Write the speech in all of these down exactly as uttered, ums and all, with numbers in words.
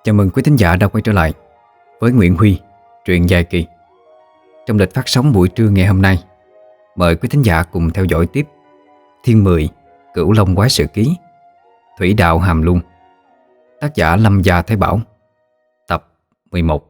Chào mừng quý thính giả đã quay trở lại với Nguyễn Huy, truyện dài kỳ. Trong lịch phát sóng buổi trưa ngày hôm nay, mời quý thính giả cùng theo dõi tiếp Thiên mười, Cửu Long Quái Sự Ký, Thủy Đạo Hàm Luân, tác giả Lâm Gia Thái Bảo, tập mười một.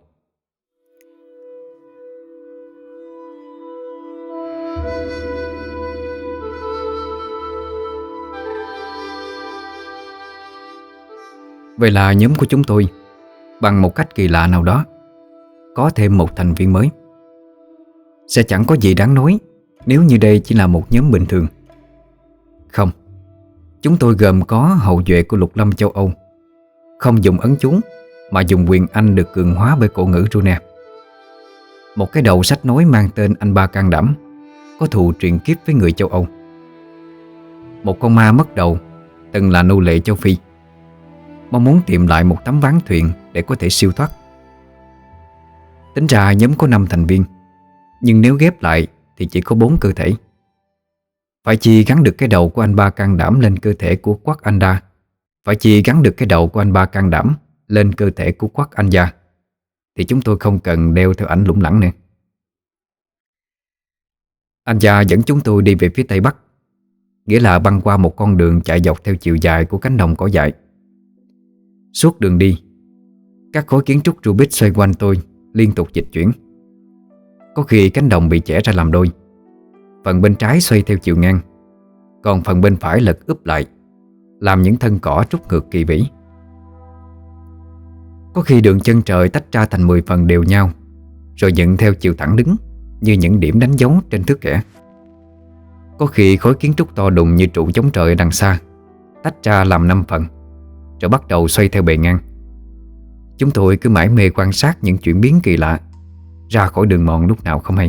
Vậy là nhóm của chúng tôi, bằng một cách kỳ lạ nào đó, có thêm một thành viên mới. Sẽ chẳng có gì đáng nói nếu như đây chỉ là một nhóm bình thường. Không, chúng tôi gồm có hậu duệ của Lục Lâm châu Âu, không dùng ấn chú mà dùng quyền Anh được cường hóa bởi cổ ngữ Rune. Một cái đầu sách nối mang tên Anh Ba Can Đảm, có thù truyền kiếp với người châu Âu. Một con ma mất đầu, từng là nô lệ châu Phi, mong muốn tìm lại một tấm ván thuyền để có thể siêu thoát. Tính ra nhóm có năm thành viên, nhưng nếu ghép lại thì chỉ có bốn cơ thể. Phải chi gắn được cái đầu của anh Ba Can Đảm lên cơ thể của Quắc Anh Đa, Phải chi gắn được cái đầu của anh Ba Can Đảm lên cơ thể của Quắc Anh Gia, thì chúng tôi không cần đeo theo ảnh lủng lẳng nữa. Anh Gia dẫn chúng tôi đi về phía tây bắc, nghĩa là băng qua một con đường chạy dọc theo chiều dài của cánh đồng cỏ dại. Suốt đường đi, các khối kiến trúc Rubik xoay quanh tôi liên tục dịch chuyển. Có khi cánh đồng bị chẻ ra làm đôi, phần bên trái xoay theo chiều ngang, còn phần bên phải lật úp lại, làm những thân cỏ trút ngược kỳ vĩ. Có khi đường chân trời tách ra thành mười phần đều nhau, rồi dựng theo chiều thẳng đứng như những điểm đánh dấu trên thước kẻ. Có khi khối kiến trúc to đùng như trụ chống trời đằng xa tách ra làm năm phần, rồi bắt đầu xoay theo bề ngang. Chúng tôi cứ mải mê quan sát những chuyển biến kỳ lạ, ra khỏi đường mòn lúc nào không hay.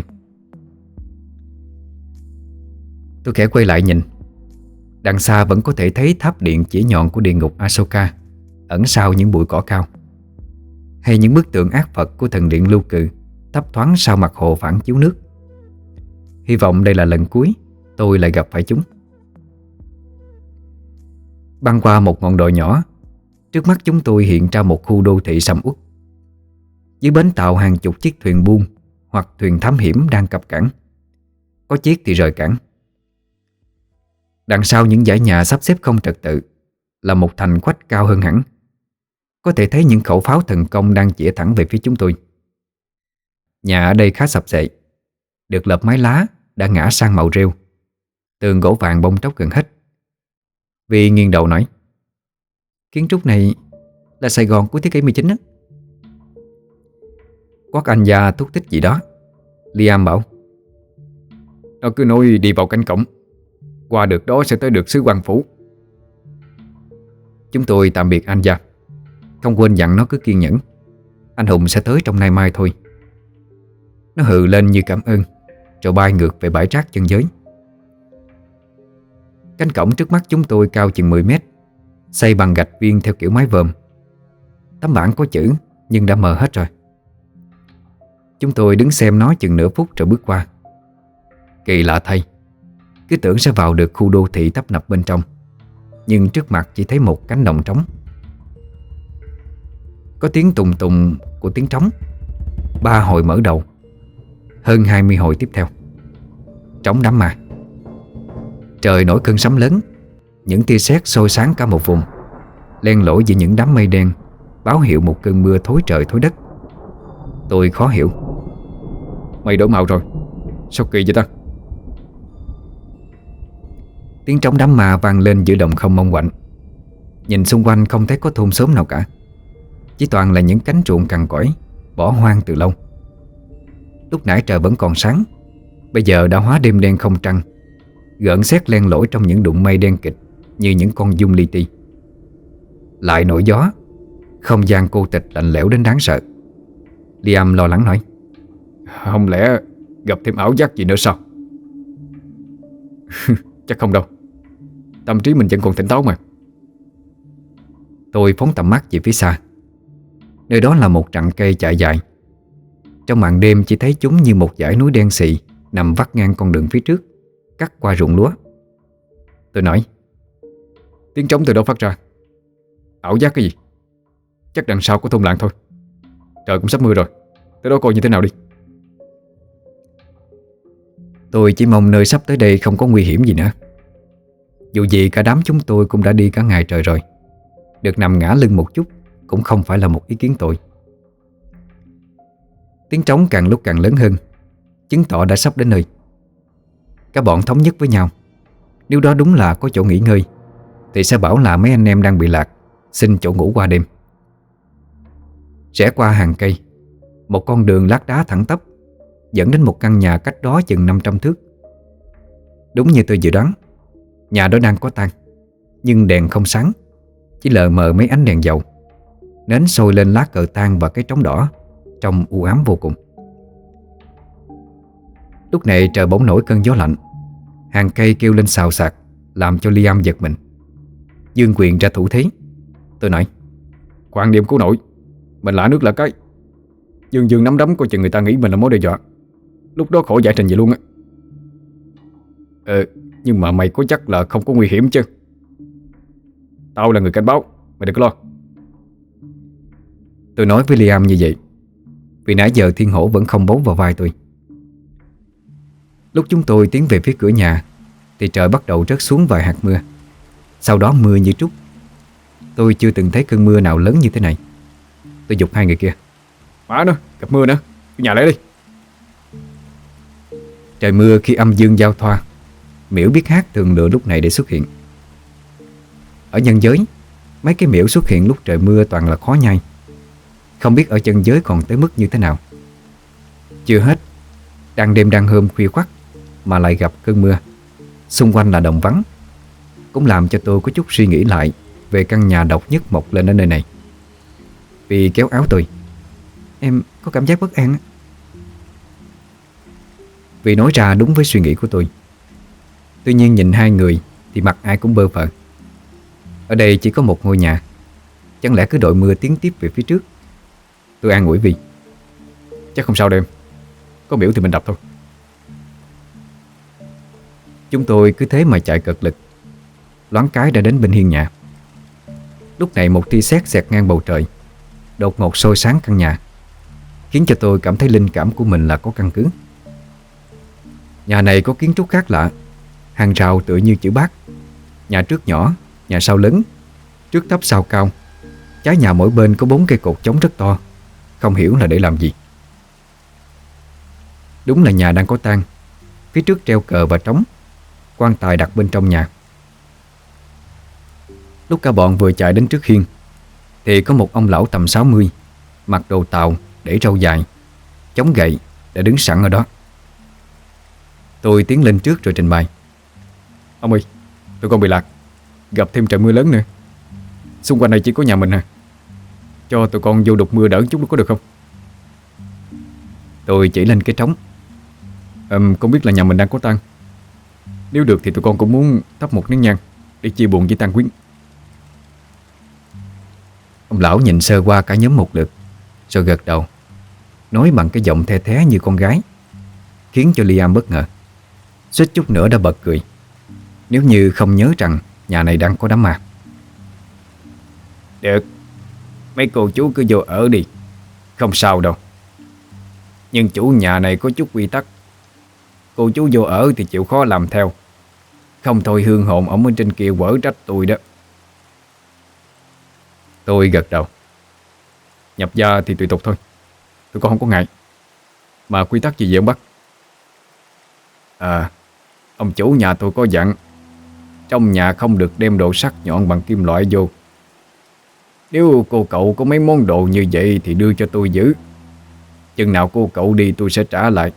Tôi khẽ quay lại nhìn. Đằng xa vẫn có thể thấy tháp điện chỉ nhọn của địa ngục Asoka ẩn sau những bụi cỏ cao, hay những bức tượng ác Phật của thần điện Lưu Cự thấp thoáng sau mặt hồ phản chiếu nước. Hy vọng đây là lần cuối tôi lại gặp phải chúng. Băng qua một ngọn đồi nhỏ, trước mắt chúng tôi hiện ra một khu đô thị sầm uất. Dưới bến tàu hàng chục chiếc thuyền buôn hoặc thuyền thám hiểm đang cập cảng. Có chiếc thì rời cảng. Đằng sau những dãy nhà sắp xếp không trật tự là một thành quách cao hơn hẳn. Có thể thấy những khẩu pháo thần công đang chĩa thẳng về phía chúng tôi. Nhà ở đây khá sập xệ, được lợp mái lá đã ngã sang màu rêu, tường gỗ vàng bong tróc gần hết. Vì nghiêng đầu nói: "Kiến trúc này là Sài Gòn cuối thế kỷ mười chín á." Quắc Anh Gia thúc thích gì đó. Liam bảo: "Nó cứ nói đi vào cánh cổng, qua được đó sẽ tới được xứ Quan Phủ." Chúng tôi tạm biệt anh Gia, không quên dặn nó cứ kiên nhẫn, anh Hùng sẽ tới trong nay mai thôi. Nó hừ lên như cảm ơn, rồi bay ngược về bãi rác chân giới. Cánh cổng trước mắt chúng tôi cao chừng mười mét, xây bằng gạch viên theo kiểu mái vòm. Tấm bảng có chữ nhưng đã mờ hết rồi. Chúng tôi đứng xem nó chừng nửa phút rồi bước qua. Kỳ lạ thay, cứ tưởng sẽ vào được khu đô thị tấp nập bên trong, nhưng trước mặt chỉ thấy một cánh đồng trống. Có tiếng tùng tùng của tiếng trống, ba hồi mở đầu, hơn hai mươi hồi tiếp theo. Trống đám ma. Trời nổi cơn sấm lớn, những tia sét soi sáng cả một vùng, len lỏi giữa những đám mây đen, báo hiệu một cơn mưa thối trời thối đất. Tôi khó hiểu: "Mây đổi màu rồi, sao kỳ vậy ta?" Tiếng trống đám ma vang lên giữa đồng không mông quạnh. Nhìn xung quanh không thấy có thôn xóm nào cả, chỉ toàn là những cánh ruộng cằn cỗi, bỏ hoang từ lâu. Lúc nãy trời vẫn còn sáng, bây giờ đã hóa đêm đen không trăng. Gợn sét len lỏi trong những đụng mây đen kịt như những con giun li ti. Lại nổi gió, không gian cô tịch lạnh lẽo đến đáng sợ. Liam lo lắng nói: "Không lẽ gặp thêm ảo giác gì nữa sao?" "Chắc không đâu, tâm trí mình vẫn còn tỉnh táo mà." Tôi phóng tầm mắt về phía xa. Nơi đó là một rặng cây chạy dài. Trong màn đêm chỉ thấy chúng như một dải núi đen xì nằm vắt ngang con đường phía trước, cắt qua ruộng lúa. Tôi nói: "Tiếng trống từ đâu phát ra? Ảo giác cái gì? Chắc đằng sau có thôn làng thôi. Trời cũng sắp mưa rồi, tới đó coi như thế nào đi. Tôi chỉ mong nơi sắp tới đây không có nguy hiểm gì nữa. Dù gì cả đám chúng tôi cũng đã đi cả ngày trời rồi, được nằm ngã lưng một chút cũng không phải là một ý kiến tội. Tiếng trống càng lúc càng lớn hơn, chứng tỏ đã sắp đến nơi. Các bọn thống nhất với nhau, nếu đó đúng là có chỗ nghỉ ngơi thì sẽ bảo là mấy anh em đang bị lạc, xin chỗ ngủ qua đêm. Rẽ qua hàng cây, một con đường lát đá thẳng tắp dẫn đến một căn nhà cách đó chừng năm trăm thước. Đúng như tôi dự đoán, nhà đó đang có tang, nhưng đèn không sáng, chỉ lờ mờ mấy ánh đèn dầu. Nến sôi lên lá cờ tang và cái trống đỏ, trông u ám vô cùng. Lúc này trời bỗng nổi cơn gió lạnh, hàng cây kêu lên xào xạc, làm cho Liam giật mình. Dương quyền ra thủ thế. Tôi nói: Khoan điểm cứu nổi, mình lạ nước là cái. Dương dương nắm đấm coi chừng người ta nghĩ mình là mối đe dọa, lúc đó khỏi giải trình vậy luôn á. Ờ, nhưng mà mày có chắc là không có nguy hiểm chứ? Tao là người cảnh báo, mày đừng có lo. Tôi nói với Liam như vậy vì nãy giờ Thiên Hổ vẫn không bấu vào vai tôi. Lúc chúng tôi tiến về phía cửa nhà thì trời bắt đầu rớt xuống vài hạt mưa. Sau đó mưa như trút. Tôi chưa từng thấy cơn mưa nào lớn như thế này. Tôi giục hai người kia: Má nữa, gặp mưa nữa, đi nhà lấy đi. Trời mưa khi âm dương giao thoa, miễu biết hát thường lựa lúc này để xuất hiện. Ở nhân giới, mấy cái miễu xuất hiện lúc trời mưa toàn là khó nhai. Không biết ở chân giới còn tới mức như thế nào. Chưa hết, đang đêm đang hôm khuya khoắt mà lại gặp cơn mưa, xung quanh là đồng vắng, cũng làm cho tôi có chút suy nghĩ lại về căn nhà độc nhất mọc lên ở nơi này. Vì kéo áo tôi: Em có cảm giác bất an. Vì nói ra đúng với suy nghĩ của tôi. Tuy nhiên nhìn hai người thì mặt ai cũng bơ phờ. Ở đây chỉ có một ngôi nhà, chẳng lẽ cứ đội mưa tiến tiếp về phía trước? Tôi an ủi Vì: Chắc không sao đâu em, có biểu thì mình đập thôi. Chúng tôi cứ thế mà chạy cật lực, loáng cái đã đến bên hiên nhà. Lúc này một tia sét xẹt ngang bầu trời, đột ngột soi sáng căn nhà, khiến cho tôi cảm thấy linh cảm của mình là có căn cứ. Nhà này có kiến trúc khác lạ. Hàng rào tựa như chữ bát, nhà trước nhỏ, nhà sau lớn, trước thấp sau cao. Trái nhà mỗi bên có bốn cây cột chống rất to, không hiểu là để làm gì. Đúng là nhà đang có tang. Phía trước treo cờ và trống, quan tài đặt bên trong nhà. Lúc cả bọn vừa chạy đến trước hiên thì có một ông lão tầm sáu mươi, mặc đồ tàu, để râu dài, chống gậy, đã đứng sẵn ở đó. Tôi tiến lên trước rồi trình bày: Ông ơi, tụi con bị lạc, gặp thêm trận mưa lớn nữa. Xung quanh này chỉ có nhà mình à, cho tụi con vô đục mưa đỡ chút có được không? Tôi chỉ lên cái trống: um, Con biết là nhà mình đang có tang, nếu được thì tụi con cũng muốn thắp một nén nhang để chia buồn với tang quyến. Ông lão nhìn sơ qua cả nhóm một lượt rồi gật đầu, nói bằng cái giọng the thé như con gái, khiến cho Liam bất ngờ. Suýt chút nữa đã bật cười, nếu như không nhớ rằng nhà này đang có đám ma. Được, mấy cô chú cứ vô ở đi, không sao đâu. Nhưng chủ nhà này có chút quy tắc, cô chú vô ở thì chịu khó làm theo, không thôi hương hồn ổng ở trên kia quở trách tôi đó. Tôi gật đầu: Nhập gia thì tùy tục thôi, tụi con không có ngại. Mà quy tắc gì vậy ông Bắc? À, ông chủ nhà tôi có dặn trong nhà không được đem đồ sắc nhọn bằng kim loại vô. Nếu cô cậu có mấy món đồ như vậy thì đưa cho tôi giữ, chừng nào cô cậu đi tôi sẽ trả lại.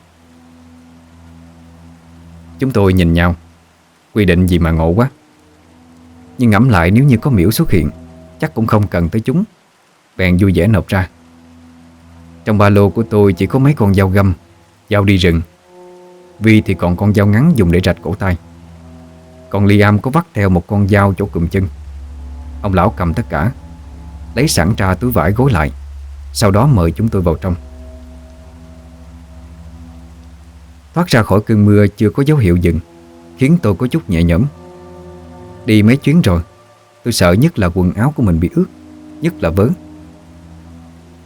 Chúng tôi nhìn nhau, quy định gì mà ngộ quá. Nhưng ngẫm lại nếu như có miễu xuất hiện, chắc cũng không cần tới chúng, bèn vui vẻ nộp ra. Trong ba lô của tôi chỉ có mấy con dao găm, dao đi rừng. Vi thì còn con dao ngắn dùng để rạch cổ tay. Còn Liam có vắt theo một con dao chỗ cụm chân. Ông lão cầm tất cả, lấy sẵn ra túi vải gối lại, sau đó mời chúng tôi vào trong. Thoát ra khỏi cơn mưa chưa có dấu hiệu dừng, khiến tôi có chút nhẹ nhõm. Đi mấy chuyến rồi, tôi sợ nhất là quần áo của mình bị ướt, nhất là vớ.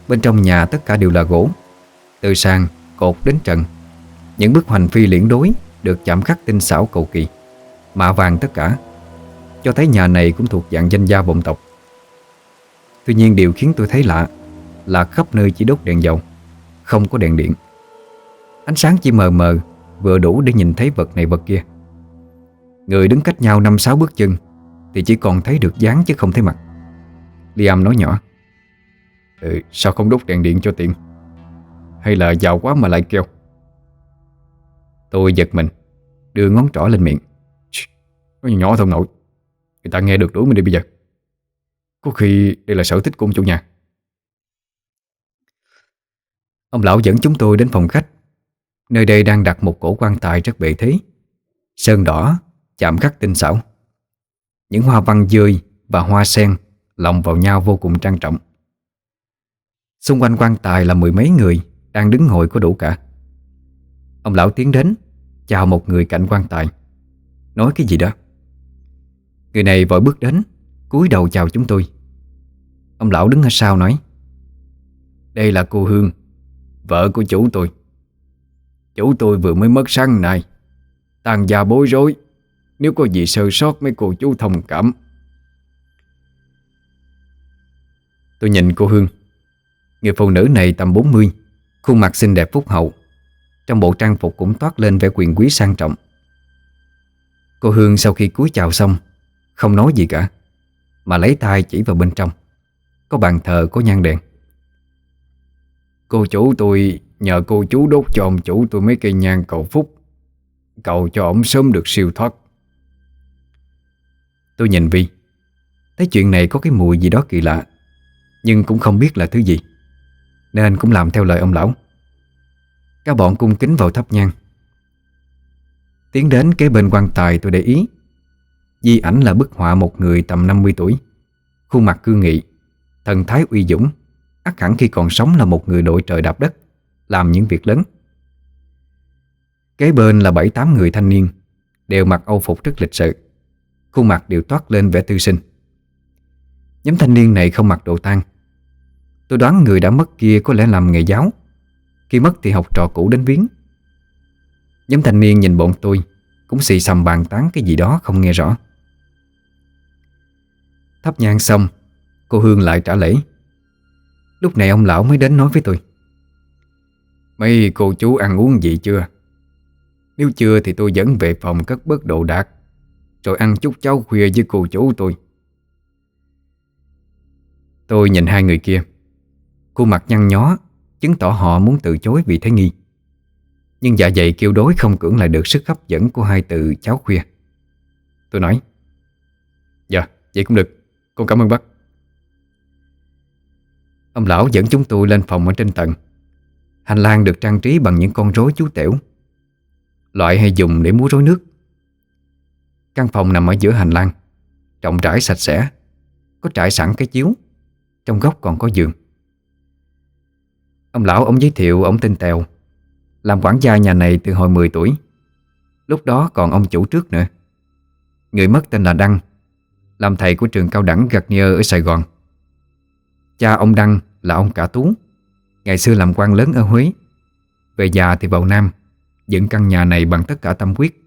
Bên trong nhà tất cả đều là gỗ, từ sàn, cột đến trần. Những bức hoành phi liễn đối được chạm khắc tinh xảo cầu kỳ, mạ vàng tất cả, cho thấy nhà này cũng thuộc dạng danh gia vọng tộc. Tuy nhiên điều khiến tôi thấy lạ là khắp nơi chỉ đốt đèn dầu, không có đèn điện. Ánh sáng chỉ mờ mờ, vừa đủ để nhìn thấy vật này vật kia. Người đứng cách nhau năm sáu bước chân thì chỉ còn thấy được dáng chứ không thấy mặt. Liam nói nhỏ: ừ, sao không đốt đèn điện cho tiện? Hay là giàu quá mà lại kêu? Tôi giật mình, đưa ngón trỏ lên miệng: nói nhỏ thôi ông nội, người ta nghe được đuổi mình đi bây giờ. Có khi đây là sở thích của ông chủ nhà. Ông lão dẫn chúng tôi đến phòng khách. Nơi đây đang đặt một cổ quan tài rất bề thế, sơn đỏ, chạm khắc tinh xảo. Những hoa văn dươi và hoa sen lồng vào nhau vô cùng trang trọng. Xung quanh quan tài là mười mấy người đang đứng ngồi có đủ cả. Ông lão tiến đến, chào một người cạnh quan tài, nói cái gì đó. Người này vội bước đến, cúi đầu chào chúng tôi. Ông lão đứng ở sau nói: đây là cô Hương, vợ của chủ tôi. Chủ tôi vừa mới mất sáng nay, tàn gia bối rối, nếu có gì sơ sót mấy cô chú thông cảm. Tôi nhìn cô Hương. Người phụ nữ này tầm bốn mươi, khuôn mặt xinh đẹp phúc hậu, trong bộ trang phục cũng toát lên vẻ quyền quý sang trọng. Cô Hương sau khi cúi chào xong, không nói gì cả, mà lấy tay chỉ vào bên trong. Có bàn thờ, có nhang đèn. Cô chủ tôi nhờ cô chú đốt cho ông chủ tôi mấy cây nhang cầu phúc, cầu cho ổng sớm được siêu thoát. Tôi nhìn Vi, thấy chuyện này có cái mùi gì đó kỳ lạ, nhưng cũng không biết là thứ gì, nên cũng làm theo lời ông lão. Cả bọn cung kính vào thắp nhang. Tiến đến kế bên quan tài, tôi để ý di ảnh là bức họa một người tầm năm mươi tuổi, khuôn mặt cương nghị, thần thái uy dũng, ắt hẳn khi còn sống là một người đội trời đạp đất, làm những việc lớn. Kế bên là bảy tám người thanh niên, đều mặc âu phục rất lịch sự, khuôn mặt đều toát lên vẻ tư sinh. Nhóm thanh niên này không mặc đồ tang. Tôi đoán người đã mất kia có lẽ làm nghề giáo, khi mất thì học trò cũ đến viếng. Nhóm thanh niên nhìn bọn tôi cũng xì xầm bàn tán cái gì đó không nghe rõ. Thắp nhang xong, cô Hương lại trả lễ. Lúc này ông lão mới đến nói với tôi: mấy cô chú ăn uống gì chưa? Nếu chưa thì tôi dẫn về phòng cất bớt đồ đạc, rồi ăn chút cháo khuya với cô chú tôi. Tôi nhìn hai người kia, khuôn mặt nhăn nhó, chứng tỏ họ muốn từ chối vì thấy nghi. Nhưng dạ dày kêu đối không cưỡng lại được sức hấp dẫn của hai từ cháo khuya. Tôi nói: dạ, vậy cũng được, con cảm ơn bác. Ông lão dẫn chúng tôi lên phòng ở trên tầng. Hành lang được trang trí bằng những con rối chú tểu, loại hay dùng để múa rối nước. Căn phòng nằm ở giữa hành lang, rộng rãi sạch sẽ, có trải sẵn cái chiếu, trong góc còn có giường. Ông lão ông giới thiệu ông tên Tèo, làm quản gia nhà này từ hồi mười tuổi. Lúc đó còn ông chủ trước nữa. Người mất tên là Đăng, làm thầy của trường cao đẳng Garnier ở Sài Gòn. Cha ông Đăng là ông Cả Tú, ngày xưa làm quan lớn ở Huế. Về già thì vào Nam, dựng căn nhà này bằng tất cả tâm huyết.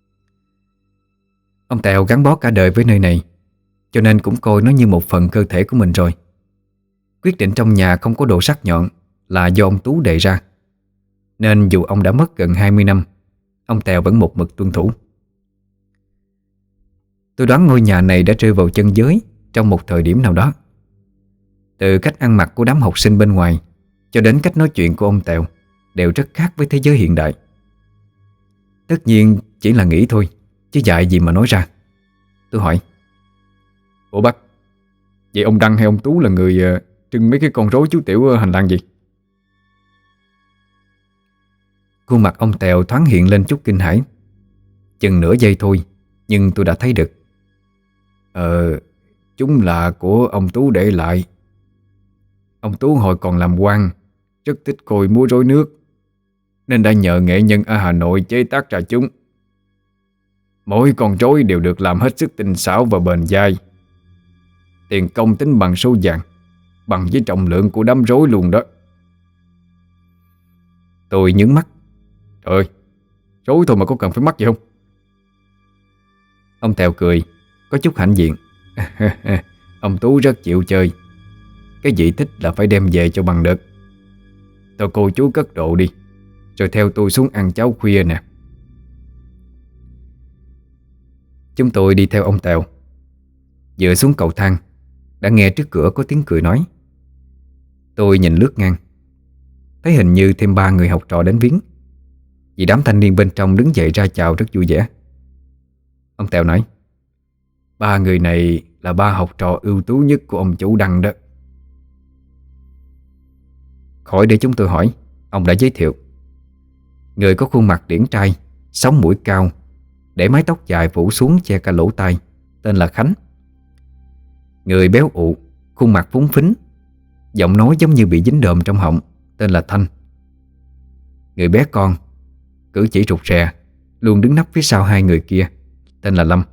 Ông Tèo gắn bó cả đời với nơi này, cho nên cũng coi nó như một phần cơ thể của mình rồi. Quyết định trong nhà không có đồ sắc nhọn là do ông Tú đề ra, nên dù ông đã mất gần hai mươi năm, ông Tèo vẫn một mực tuân thủ. Tôi đoán ngôi nhà này đã rơi vào chân giới trong một thời điểm nào đó. Từ cách ăn mặc của đám học sinh bên ngoài cho đến cách nói chuyện của ông Tèo đều rất khác với thế giới hiện đại. Tất nhiên chỉ là nghĩ thôi, chứ dại gì mà nói ra. Tôi hỏi: ủa bác, vậy ông Đăng hay ông Tú là người uh, trưng mấy cái con rối chú tiểu ở hành lang gì? Khuôn mặt ông Tèo thoáng hiện lên chút kinh hãi. Chừng nửa giây thôi, nhưng tôi đã thấy được. Ờ, chúng là của ông Tú để lại. Ông Tú hồi còn làm quan rất thích coi múa rối nước, nên đã nhờ nghệ nhân ở Hà Nội chế tác ra chúng. Mỗi con rối đều được làm hết sức tinh xảo và bền dai. Tiền công tính bằng số vàng, bằng với trọng lượng của đám rối luôn đó. Tôi nhướng mắt. Trời ơi, rối thôi mà có cần phải mắc gì không? Ông Tèo cười, có chút hãnh diện. Ông Tú rất chịu chơi. Cái gì thích là phải đem về cho bằng được. Thôi cô chú cất độ đi, rồi theo tôi xuống ăn cháo khuya nè. Chúng tôi đi theo ông Tèo. Vừa xuống cầu thang, đã nghe trước cửa có tiếng cười nói. Tôi nhìn lướt ngang, thấy hình như thêm ba người học trò đến viếng, vì đám thanh niên bên trong đứng dậy ra chào rất vui vẻ. Ông Tèo nói: Ba người này là ba học trò ưu tú nhất của ông chủ Đăng đó. Khỏi để chúng tôi hỏi, ông đã giới thiệu. Người có khuôn mặt điển trai, sống mũi cao, để mái tóc dài phủ xuống che cả lỗ tai, tên là Khánh. Người béo ụ, khuôn mặt phúng phính, giọng nói giống như bị dính đờm trong họng, tên là Thanh. Người bé con, cử chỉ rụt rè, luôn đứng nấp phía sau hai người kia, tên là Lâm.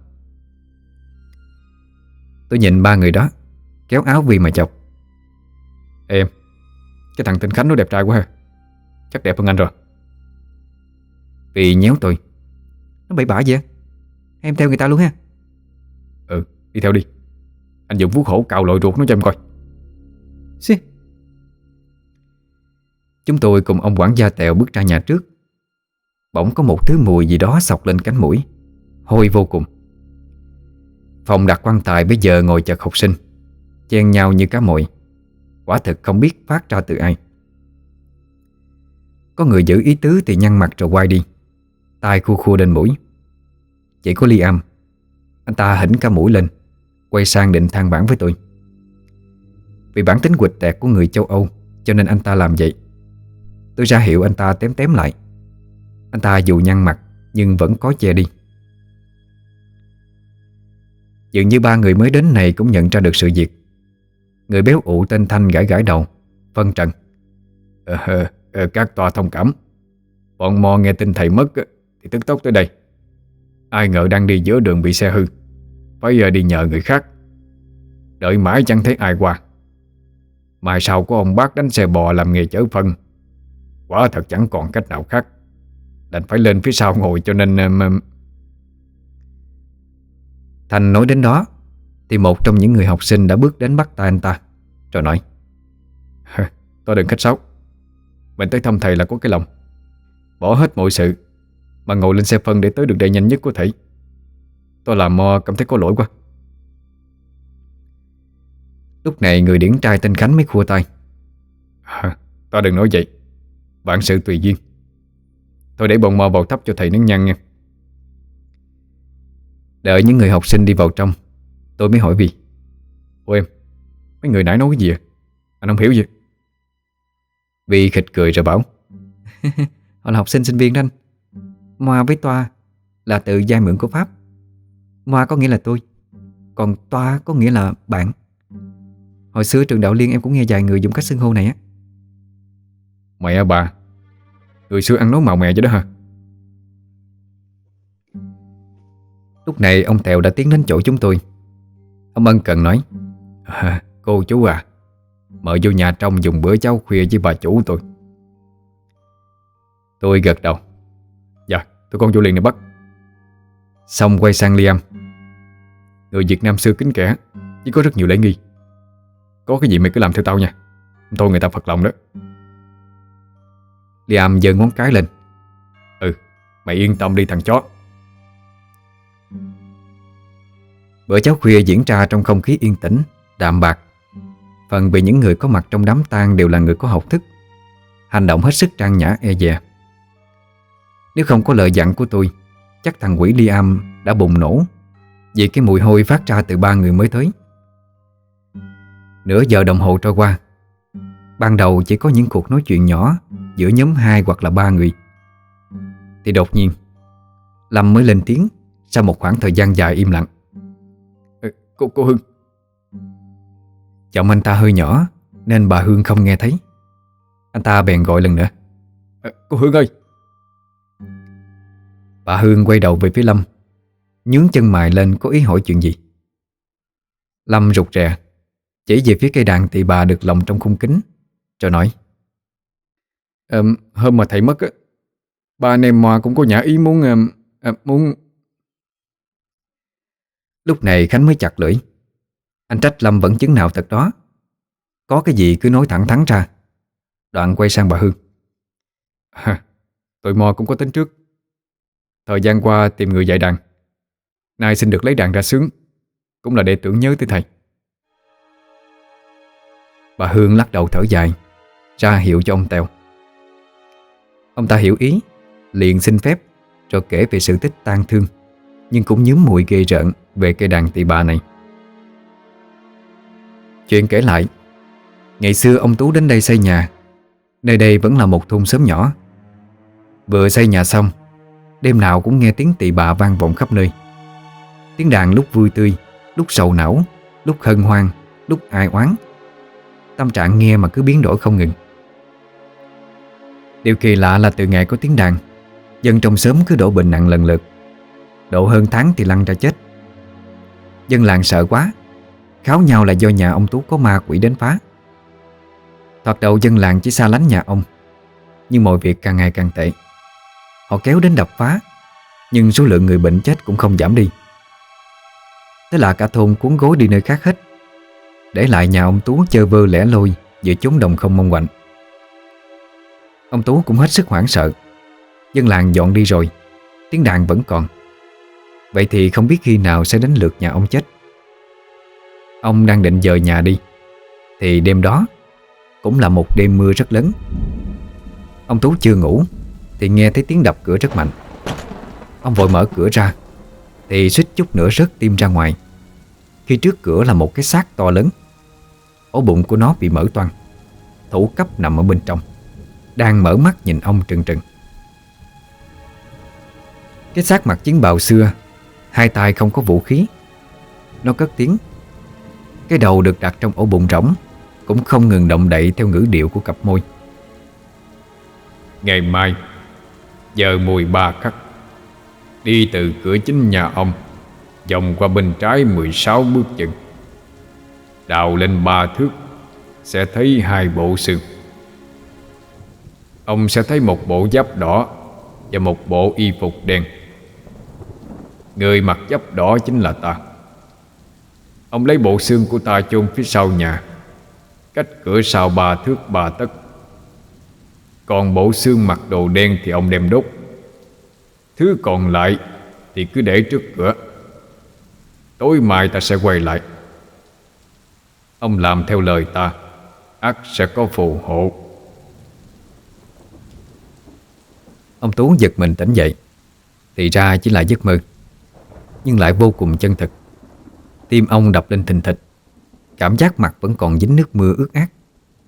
Tôi nhìn ba người đó, kéo áo Vi mà chọc: Em, cái thằng tên Khánh nó đẹp trai quá ha. Chắc đẹp hơn anh rồi. Vi nhéo tôi: Nó bậy bạ vậy? Em theo người ta luôn ha? Ừ, đi theo đi. Anh dùng vuốt hổ cào lội ruột nó cho em coi. Xí. Chúng tôi cùng ông quản gia Tèo bước ra nhà trước. Bỗng có một thứ mùi gì đó xộc lên cánh mũi, hôi vô cùng. Phòng đặt quan tài bây giờ ngồi chật học sinh, chen nhau như cá mồi. Quả thực không biết phát ra từ ai. Có người giữ ý tứ thì nhăn mặt rồi quay đi, tai khua khua lên mũi. Chỉ có Liam, anh ta hỉnh cả mũi lên, quay sang định than vãn với tôi. Vì bản tính quỵt tẹt của người châu Âu, cho nên anh ta làm vậy. Tôi ra hiệu anh ta tém tém lại. Anh ta dù nhăn mặt nhưng vẫn có che đi. Dường như ba người mới đến này cũng nhận ra được sự việc. Người béo ụ tên Thanh gãi gãi đầu, phân trần: ờ, ờ, Các tòa thông cảm. Bọn mò nghe tin thầy mất thì tức tốc tới đây. Ai ngờ đang đi giữa đường bị xe hư, phải giờ đi nhờ người khác. Đợi mãi chẳng thấy ai qua. Mai sau có ông bác đánh xe bò làm nghề chở phân. Quả thật chẳng còn cách nào khác, đành phải lên phía sau ngồi cho nên um... Thành nói đến đó thì một trong những người học sinh đã bước đến bắt tay anh ta, rồi nói: Tôi đừng khách sáo. Mình tới thăm thầy là có cái lòng, bỏ hết mọi sự mà ngồi lên xe phân để tới được đây nhanh nhất có thể. Tôi làm mò cảm thấy có lỗi quá. Lúc này người điển trai tên Khánh mới khua tay: à, Tao đừng nói vậy, vạn sự tùy duyên. Thôi để bọn mò vào thắp cho thầy nén nhang nha. Đợi những người học sinh đi vào trong, tôi mới hỏi Vi: Ủa em, mấy người nãy nói cái gì à? Anh không hiểu gì. Vi khịt cười rồi bảo: Họ là học sinh sinh viên đó anh. Moa với Toa là từ giai mượn của Pháp. Moa có nghĩa là tôi, còn Toa có nghĩa là bạn. Hồi xưa trường Đạo Liên em cũng nghe vài người dùng cách xưng hô này á. Mẹ bà, người xưa ăn nói màu mè vậy đó hả? Lúc này ông Tèo đã tiến đến chỗ chúng tôi. Ông ân cần nói: à, Cô chú à, mời vô nhà trong dùng bữa cháo khuya với bà chủ tôi. Tôi gật đầu: Dạ, tôi con vô liền nè bác. Xong quay sang Liam: Người Việt Nam xưa kính kẽ, chứ có rất nhiều lễ nghi. Có cái gì mày cứ làm theo tao nha, thôi người ta phật lòng đó. Liam giơ ngón cái lên: Ừ, mày yên tâm đi thằng chó. Bữa cháo khuya diễn ra trong không khí yên tĩnh, đạm bạc. Phần vì những người có mặt trong đám tang đều là người có học thức, hành động hết sức trang nhã e dè. Nếu không có lời dặn của tôi, chắc thằng quỷ Liam đã bùng nổ vì cái mùi hôi phát ra từ ba người mới tới. Nửa giờ đồng hồ trôi qua. Ban đầu chỉ có những cuộc nói chuyện nhỏ giữa nhóm hai hoặc là ba người, thì đột nhiên Lâm mới lên tiếng sau một khoảng thời gian dài im lặng: ừ, Cô cô Hương. Giọng anh ta hơi nhỏ nên bà Hương không nghe thấy. Anh ta bèn gọi lần nữa: à, Cô Hương ơi. Bà Hương quay đầu về phía Lâm, nhướng chân mày lên có ý hỏi chuyện gì. Lâm rụt rè, chỉ về phía cây đàn tỳ bà được lồng trong khung kính, rồi nói: Ờm, Hôm mà thầy mất á, ba anh em mà cũng có nhã ý muốn ờm, ờ, Muốn Lúc này Khánh mới chặt lưỡi. Anh trách Lâm vẫn chứng nào thật đó, có cái gì cứ nói thẳng thắn ra. Đoạn quay sang bà Hương: Ha, tụi mò cũng có tính trước. Thời gian qua tìm người dạy đàn, nay xin được lấy đàn ra xướng, cũng là để tưởng nhớ tới thầy. Bà Hương lắc đầu thở dài, ra hiệu cho ông Tèo. Ông ta hiểu ý, liền xin phép, rồi kể về sự tích tang thương nhưng cũng nhướng mùi ghê rợn về cây đàn tỳ bà này. Chuyện kể lại, ngày xưa ông Tú đến đây xây nhà. Nơi đây vẫn là một thôn xóm nhỏ. Vừa xây nhà xong, đêm nào cũng nghe tiếng tỳ bà vang vọng khắp nơi. Tiếng đàn lúc vui tươi, lúc sầu não, lúc hân hoan, lúc ai oán. Tâm trạng nghe mà cứ biến đổi không ngừng. Điều kỳ lạ là từ ngày có tiếng đàn, dân trong xóm cứ đổ bệnh nặng lần lượt. Độ hơn tháng thì lăn ra chết. Dân làng sợ quá, kháo nhau là do nhà ông Tú có ma quỷ đến phá. Thoạt đầu dân làng chỉ xa lánh nhà ông, nhưng mọi việc càng ngày càng tệ. Họ kéo đến đập phá, nhưng số lượng người bệnh chết cũng không giảm đi. Thế là cả thôn cuốn gối đi nơi khác hết, để lại nhà ông Tú chơ vơ lẻ loi giữa chốn đồng không mong quạnh. Ông Tú cũng hết sức hoảng sợ. Dân làng dọn đi rồi, tiếng đàn vẫn còn. Vậy thì không biết khi nào sẽ đến lượt nhà ông chết. Ông đang định dời nhà đi, thì đêm đó cũng là một đêm mưa rất lớn. Ông Tú chưa ngủ thì nghe thấy tiếng đập cửa rất mạnh. Ông vội mở cửa ra, thì suýt chút nữa rớt tim ra ngoài, khi trước cửa là một cái xác to lớn. Ổ bụng của nó bị mở toang, thủ cấp nằm ở bên trong, đang mở mắt nhìn ông trừng trừng. Cái xác mặc chiến bào xưa, hai tay không có vũ khí. Nó cất tiếng. Cái đầu được đặt trong ổ bụng rỗng cũng không ngừng động đậy theo ngữ điệu của cặp môi. Ngày mai giờ mùi ba khắc, đi từ cửa chính nhà ông, vòng qua bên trái mười sáu bước chân, đào lên ba thước, sẽ thấy hai bộ xương. Ông sẽ thấy một bộ giáp đỏ và một bộ y phục đen. Người mặc giáp đỏ chính là ta. Ông lấy bộ xương của ta chôn phía sau nhà, cách cửa sau ba thước ba tấc. Còn bộ xương mặc đồ đen thì ông đem đốt. Thứ còn lại thì cứ để trước cửa. Tối mai ta sẽ quay lại. Ông làm theo lời ta, ắt sẽ có phù hộ. Ông Tú giật mình tỉnh dậy. Thì ra chỉ là giấc mơ, nhưng lại vô cùng chân thực. Tim ông đập lên thình thịch, cảm giác mặt vẫn còn dính nước mưa ướt át.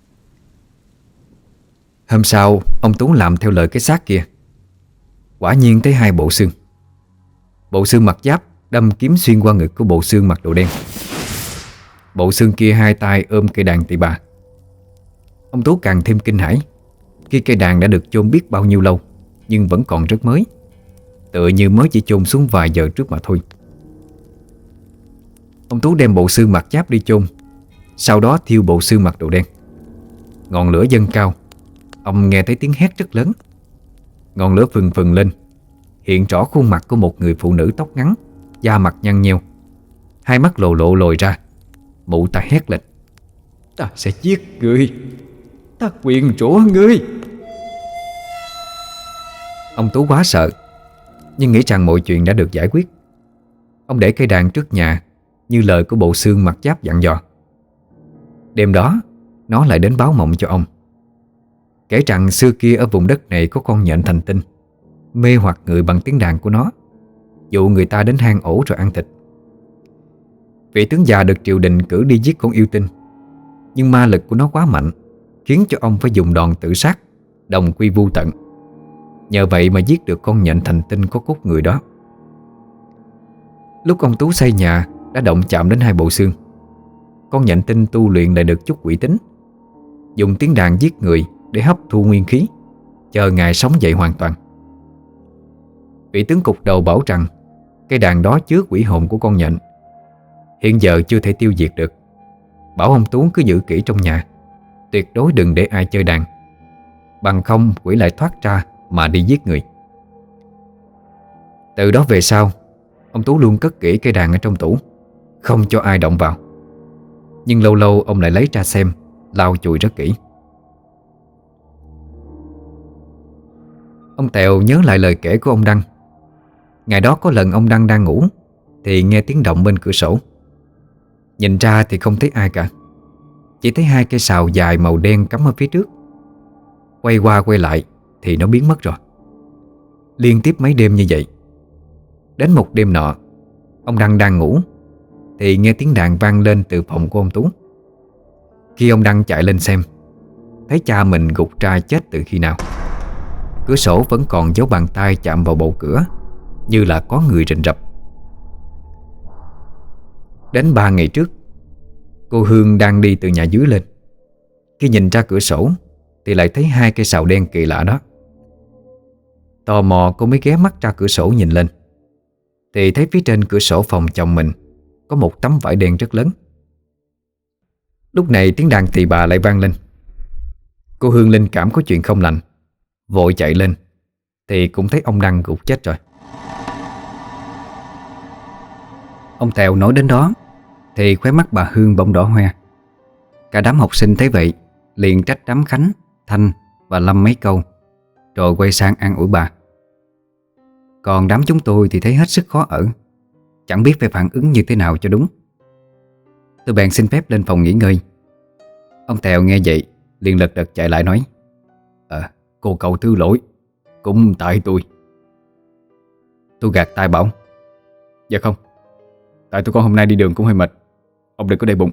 Hôm sau, ông Tú làm theo lời cái xác kia. Quả nhiên thấy hai bộ xương. Bộ xương mặc giáp đâm kiếm xuyên qua ngực của bộ xương mặc đồ đen. Bộ xương kia hai tay ôm cây đàn tỳ bà. Ông Tú càng thêm kinh hãi khi cây đàn đã được chôn biết bao nhiêu lâu, nhưng vẫn còn rất mới, tựa như mới chỉ chôn xuống vài giờ trước mà thôi. Ông Tú đem bộ xương mặc giáp đi chôn, sau đó thiêu bộ xương mặc đồ đen. Ngọn lửa dâng cao, ông nghe thấy tiếng hét rất lớn. Ngọn lửa phừng phừng lên, hiện rõ khuôn mặt của một người phụ nữ tóc ngắn, da mặt nhăn nheo, hai mắt lộ lộ lồi ra. Mụ ta hét lên: "Ta sẽ giết ngươi, ta quyền rủa ngươi." Ông Tú quá sợ, nhưng nghĩ rằng mọi chuyện đã được giải quyết. Ông để cây đàn trước nhà, như lời của bộ xương mặc giáp dặn dò. Đêm đó, nó lại đến báo mộng cho ông, kể rằng xưa kia ở vùng đất này có con nhện thành tinh, mê hoặc người bằng tiếng đàn của nó, dụ người ta đến hang ổ rồi ăn thịt. Vị tướng già được triều đình cử đi giết con yêu tinh, nhưng ma lực của nó quá mạnh, khiến cho ông phải dùng đòn tự sát, đồng quy vu tận. Nhờ vậy mà giết được con nhện thành tinh có cốt người đó. Lúc ông Tú xây nhà đã động chạm đến hai bộ xương. Con nhện tinh tu luyện lại được chút quỷ tính, dùng tiếng đàn giết người để hấp thu nguyên khí, chờ ngày sống dậy hoàn toàn. Vị tướng cục đầu bảo rằng cây đàn đó chứa quỷ hồn của con nhện, hiện giờ chưa thể tiêu diệt được, bảo ông Tú cứ giữ kỹ trong nhà, tuyệt đối đừng để ai chơi đàn, bằng không quỷ lại thoát ra mà đi giết người. Từ đó về sau, ông Tú luôn cất kỹ cây đàn ở trong tủ, không cho ai động vào. Nhưng lâu lâu ông lại lấy ra xem, lau chùi rất kỹ. Ông Tèo nhớ lại lời kể của ông Đăng. Ngày đó có lần ông Đăng đang ngủ thì nghe tiếng động bên cửa sổ. Nhìn ra thì không thấy ai cả, chỉ thấy hai cây sào dài màu đen cắm ở phía trước. Quay qua quay lại thì nó biến mất rồi. Liên tiếp mấy đêm như vậy. Đến một đêm nọ, ông Đăng đang ngủ thì nghe tiếng đàn vang lên từ phòng của ông Tú. Khi ông Đăng chạy lên xem, thấy cha mình gục ra chết từ khi nào. Cửa sổ vẫn còn dấu bàn tay chạm vào bầu cửa, như là có người rình rập. Đến ba ngày trước, cô Hương đang đi từ nhà dưới lên. Khi nhìn ra cửa sổ thì lại thấy hai cây sào đen kỳ lạ đó. Tò mò cô mới ghé mắt ra cửa sổ nhìn lên, thì thấy phía trên cửa sổ phòng chồng mình có một tấm vải đen rất lớn. Lúc này tiếng đàn tỳ bà lại vang lên. Cô Hương linh cảm có chuyện không lành, vội chạy lên thì cũng thấy ông Đăng gục chết rồi. Ông Tèo nói đến đó thì khóe mắt bà Hương bỗng đỏ hoe. Cả đám học sinh thấy vậy liền trách đám Khánh, Thanh và Lâm mấy câu, rồi quay sang an ủi bà. Còn đám chúng tôi thì thấy hết sức khó ở, chẳng biết phải phản ứng như thế nào cho đúng. Tôi bèn xin phép lên phòng nghỉ ngơi. Ông Tèo nghe vậy liền lật đật chạy lại nói: Ờ, cô cậu thứ lỗi, cũng tại tôi. Tôi gạt tay bảo: Dạ không, tại tụi con hôm nay đi đường cũng hơi mệt, ông đừng có để bụng.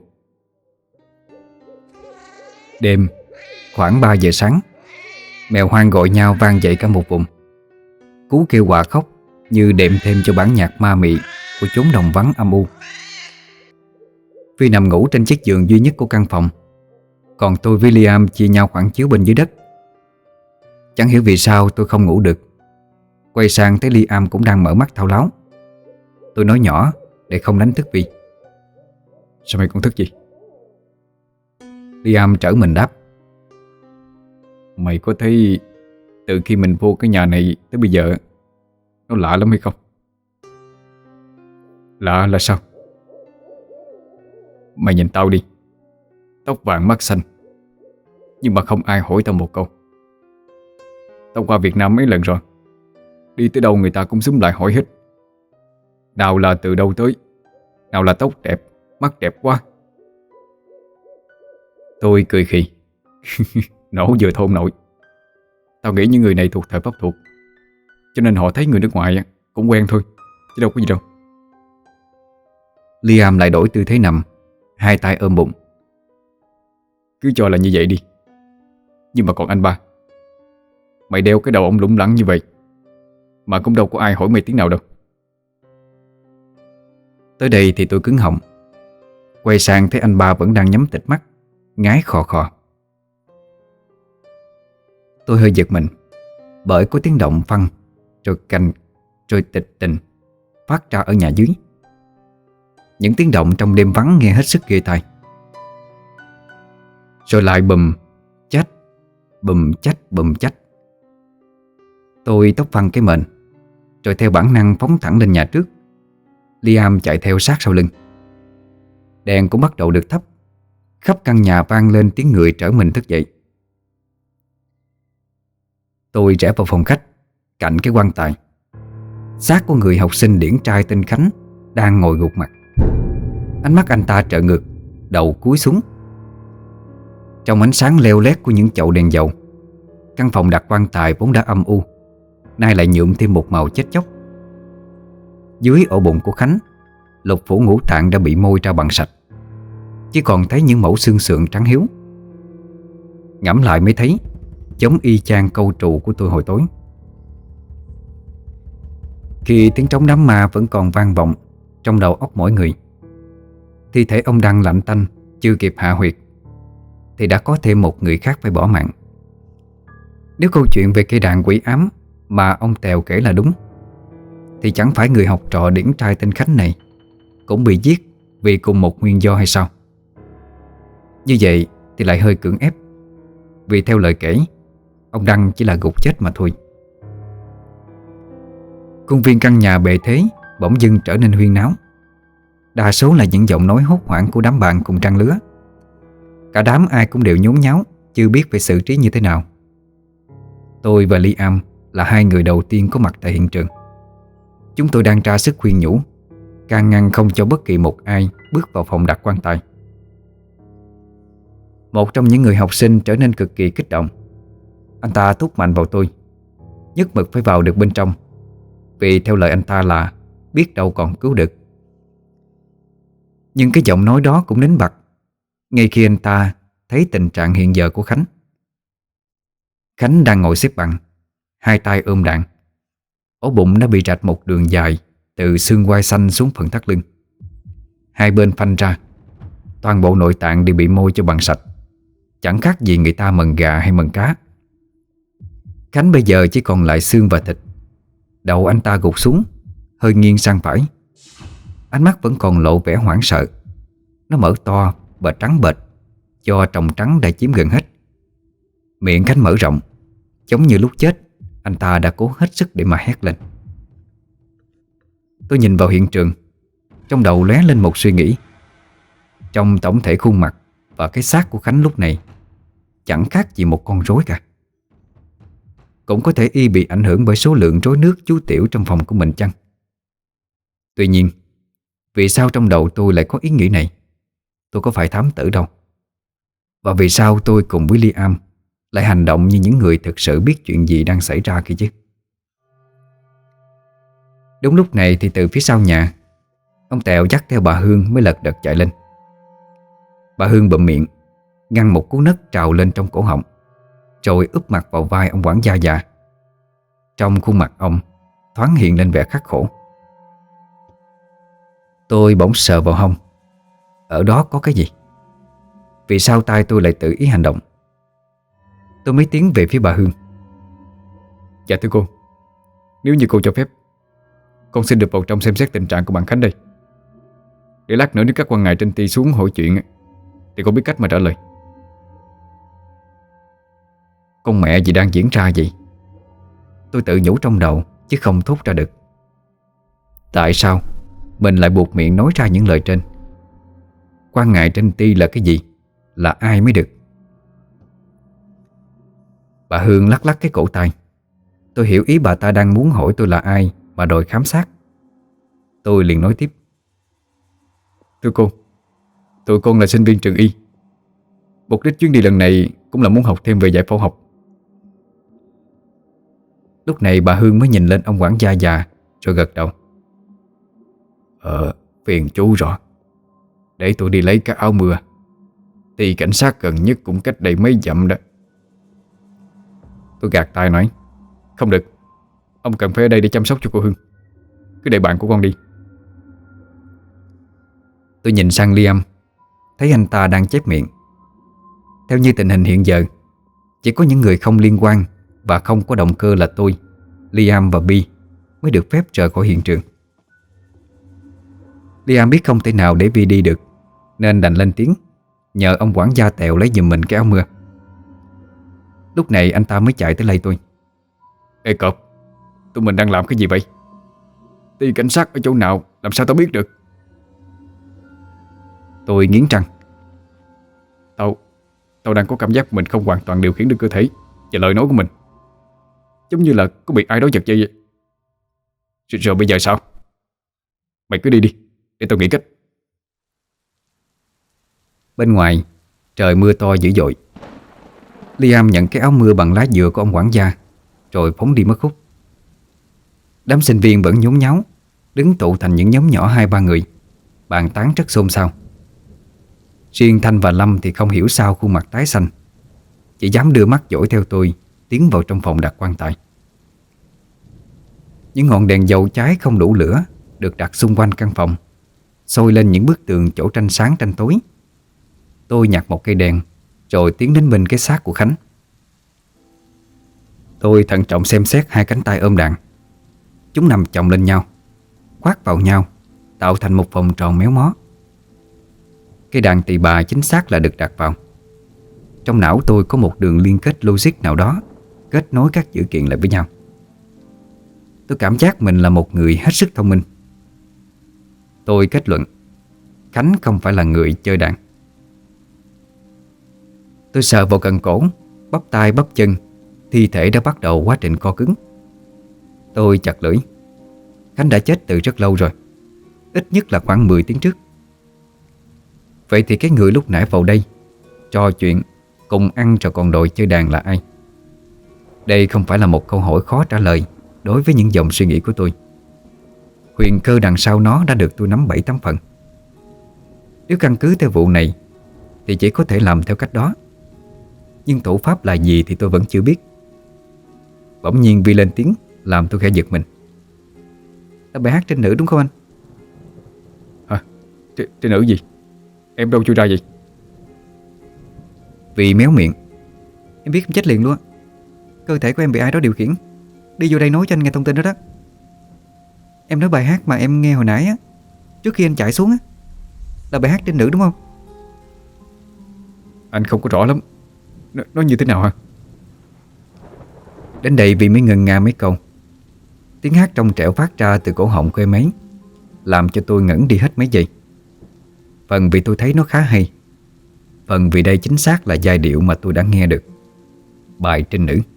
Đêm khoảng ba giờ sáng, mèo hoang gọi nhau vang dậy cả một vùng. Cú kêu quạ khóc như đệm thêm cho bản nhạc ma mị của chốn đồng vắng âm u. Phi nằm ngủ trên chiếc giường duy nhất của căn phòng, còn tôi với Liam chia nhau khoảng chiếu bên dưới đất. Chẳng hiểu vì sao tôi không ngủ được. Quay sang thấy Liam cũng đang mở mắt thao láo. Tôi nói nhỏ để không đánh thức Vi: Sao mày còn thức gì? Liam trở mình đáp: Mày có thấy từ khi mình vô cái nhà này tới bây giờ nó lạ lắm hay không? Lạ là sao? Mày nhìn tao đi, tóc vàng mắt xanh, nhưng mà không ai hỏi tao một câu. Tao qua Việt Nam mấy lần rồi, đi tới đâu người ta cũng xúm lại hỏi hết. Nào là từ đâu tới, nào là tóc đẹp, mắt đẹp quá. Tôi cười khì: Nổ vừa thôn nội. Tao nghĩ những người này thuộc thời pháp thuộc, cho nên họ thấy người nước ngoài cũng quen thôi, chứ đâu có gì đâu. Liam lại đổi tư thế nằm, hai tay ôm bụng: Cứ cho là như vậy đi. Nhưng mà còn anh ba, mày đeo cái đầu ông lủng lẳng như vậy mà cũng đâu có ai hỏi mày tiếng nào đâu. Tới đây thì tôi cứng họng. Quay sang thấy anh ba vẫn đang nhắm tịt mắt, ngái khò khò. Tôi hơi giật mình, bởi có tiếng động phăng, rồi cành, rồi tịch tình phát ra ở nhà dưới. Những tiếng động trong đêm vắng nghe hết sức ghê tai. Rồi lại bùm, chách, bùm chách, bùm chách. Tôi tóc văng cái mền, rồi theo bản năng phóng thẳng lên nhà trước. Liam chạy theo sát sau lưng. Đèn cũng bắt đầu được thắp. Khắp căn nhà vang lên tiếng người trở mình thức dậy. Tôi rẽ vào phòng khách, cạnh cái quan tài. Xác của người học sinh điển trai tên Khánh đang ngồi gục mặt. Ánh mắt anh ta trợn ngược, đầu cúi xuống. Trong ánh sáng leo lét của những chậu đèn dầu, căn phòng đặt quan tài vốn đã âm u, nay lại nhuộm thêm một màu chết chóc. Dưới ổ bụng của Khánh, lục phủ ngũ tạng đã bị môi ra bằng sạch, chỉ còn thấy những mẩu xương sườn trắng hiếu. Ngẫm lại mới thấy giống y chang câu trụ của tôi hồi tối. Khi tiếng trống đám ma vẫn còn vang vọng trong đầu óc mỗi người, thi thể ông Đăng lạnh tanh chưa kịp hạ huyệt thì đã có thêm một người khác phải bỏ mạng. Nếu câu chuyện về cây đàn quỷ ám mà ông Tèo kể là đúng, thì chẳng phải người học trò điển trai tên Khánh này cũng bị giết vì cùng một nguyên do hay sao? Như vậy thì lại hơi cưỡng ép, vì theo lời kể, ông Đăng chỉ là gục chết mà thôi. Khuôn viên căn nhà bề thế bỗng dưng trở nên huyên náo. Đa số là những giọng nói hốt hoảng của đám bạn cùng trang lứa. Cả đám ai cũng đều nhốn nháo, chưa biết phải xử trí như thế nào. Tôi và Liam là hai người đầu tiên có mặt tại hiện trường. Chúng tôi đang tra sức khuyên nhủ, can ngăn không cho bất kỳ một ai bước vào phòng đặt quan tài. Một trong những người học sinh trở nên cực kỳ kích động. Anh ta thúc mạnh vào tôi, nhất mực phải vào được bên trong, vì theo lời anh ta là biết đâu còn cứu được. Nhưng cái giọng nói đó cũng nín bặt ngay khi anh ta thấy tình trạng hiện giờ của Khánh. Khánh đang ngồi xếp bằng, hai tay ôm đạn. Ổ bụng nó bị rạch một đường dài từ xương quai xanh xuống phần thắt lưng. Hai bên phanh ra, toàn bộ nội tạng đều bị môi cho bằng sạch, chẳng khác gì người ta mần gà hay mần cá. Khánh bây giờ chỉ còn lại xương và thịt. Đầu anh ta gục xuống, hơi nghiêng sang phải. Ánh mắt vẫn còn lộ vẻ hoảng sợ. Nó mở to và trắng bệch do tròng trắng đã chiếm gần hết. Miệng Khánh mở rộng, giống như lúc chết anh ta đã cố hết sức để mà hét lên. Tôi nhìn vào hiện trường, trong đầu lóe lên một suy nghĩ. Trong tổng thể khuôn mặt và cái xác của Khánh lúc này chẳng khác gì một con rối cả. Cũng có thể y bị ảnh hưởng bởi số lượng rối nước chú tiểu trong phòng của mình chăng? Tuy nhiên, vì sao trong đầu tôi lại có ý nghĩ này? Tôi có phải thám tử đâu. Và vì sao tôi cùng với Liam lại hành động như những người thực sự biết chuyện gì đang xảy ra kia chứ? Đúng lúc này thì từ phía sau nhà, ông Tèo dắt theo bà Hương mới lật đật chạy lên. Bà Hương bụm miệng, ngăn một cú nấc trào lên trong cổ họng, rồi úp mặt vào vai ông quản gia già. Trong khuôn mặt ông thoáng hiện lên vẻ khắc khổ. Tôi bỗng sờ vào hông. Ở đó có cái gì? Vì sao tay tôi lại tự ý hành động? Tôi mới tiến về phía bà Hương. Dạ thưa cô, nếu như cô cho phép, con xin được vào trong xem xét tình trạng của bạn Khánh đây. Để lát nữa nếu các quan ngài trên ti xuống hỏi chuyện thì con biết cách mà trả lời. Con mẹ gì đang diễn ra vậy? Tôi tự nhủ trong đầu chứ không thốt ra được. Tại sao mình lại buộc miệng nói ra những lời trên? Quan ngài trên ti là cái gì? Là ai mới được? Bà Hương lắc lắc cái cổ tay. Tôi hiểu ý bà ta đang muốn hỏi tôi là ai mà đòi khám sát. Tôi liền nói tiếp. Thưa cô, tụi con là sinh viên trường y. Mục đích chuyến đi lần này cũng là muốn học thêm về giải phẫu học. Lúc này bà Hương mới nhìn lên ông quản gia già rồi gật đầu. Ờ, phiền chú rồi. Để tôi đi lấy cái áo mưa. Thì cảnh sát gần nhất cũng cách đây mấy dặm đó. Tôi gạt tay nói. Không được, ông cần phải ở đây để chăm sóc cho cô Hương. Cứ để bạn của con đi. Tôi nhìn sang Liam, thấy anh ta đang chép miệng. Theo như tình hình hiện giờ, chỉ có những người không liên quan và không có động cơ là tôi, Liam và Bi mới được phép rời khỏi hiện trường. Liam biết không thể nào để Vi đi được, nên đành lên tiếng nhờ ông quản gia Tèo lấy giùm mình cái áo mưa. Lúc này anh ta mới chạy tới lay tôi. Ê cọp, tụi mình đang làm cái gì vậy? Đi cảnh sát ở chỗ nào làm sao tao biết được? Tôi nghiến răng. Tao Tao đang có cảm giác mình không hoàn toàn điều khiển được cơ thể và lời nói của mình. Giống như là có bị ai đó giật dây vậy. Rồi, rồi bây giờ sao? Mày cứ đi đi, để tao nghĩ cách. Bên ngoài trời mưa to dữ dội. Liam nhận cái áo mưa bằng lá dừa của ông quản gia rồi phóng đi mất hút. Đám sinh viên vẫn nhốn nháo, đứng tụ thành những nhóm nhỏ hai ba người, bàn tán rất xôn xao. Riêng Thanh và Lâm thì không hiểu sao khuôn mặt tái xanh, chỉ dám đưa mắt dõi theo tôi tiến vào trong phòng đặt quan tài. Những ngọn đèn dầu cháy không đủ lửa được đặt xung quanh căn phòng, soi lên những bức tường chỗ tranh sáng tranh tối. Tôi nhặt một cây đèn rồi tiến đến bên cái xác của Khánh. Tôi thận trọng xem xét hai cánh tay ôm đạn. Chúng nằm chồng lên nhau, khoác vào nhau, tạo thành một vòng tròn méo mó. Cái đàn tỳ bà chính xác là được đặt vào. Trong não tôi có một đường liên kết logic nào đó kết nối các dữ kiện lại với nhau. Tôi cảm giác mình là một người hết sức thông minh. Tôi kết luận Khánh không phải là người chơi đàn. Tôi sờ vào cần cổ, bắp tay bắp chân. Thi thể đã bắt đầu quá trình co cứng. Tôi chặt lưỡi. Khánh đã chết từ rất lâu rồi, ít nhất là khoảng mười tiếng trước. Vậy thì cái người lúc nãy vào đây trò chuyện, cùng ăn rồi còn đòi chơi đàn là ai? Đây không phải là một câu hỏi khó trả lời đối với những dòng suy nghĩ của tôi. Huyền cơ đằng sau nó đã được tôi nắm bảy tám phần. Nếu căn cứ theo vụ này thì chỉ có thể làm theo cách đó. Nhưng thủ pháp là gì thì tôi vẫn chưa biết. Bỗng nhiên Vi lên tiếng làm tôi khẽ giật mình. Là bài hát Trinh Nữ đúng không anh? Hả? Trinh Trinh Nữ gì? Em đâu chui ra vậy? Vi méo miệng. Em biết em chết liền luôn á. Cơ thể của em bị ai đó điều khiển, đi vô đây nói cho anh nghe thông tin đó đó. Em nói bài hát mà em nghe hồi nãy á, trước khi anh chạy xuống á, là bài hát Trinh Nữ đúng không? Anh không có rõ lắm. Nó, nó như thế nào hả? Đến đây Vi mới ngần nga mấy câu. Tiếng hát trong trẻo phát ra từ cổ họng của em ấy, làm cho tôi ngẩn đi hết mấy giây. Phần vì tôi thấy nó khá hay, phần vì đây chính xác là giai điệu mà tôi đã nghe được. Bài Trinh Nữ.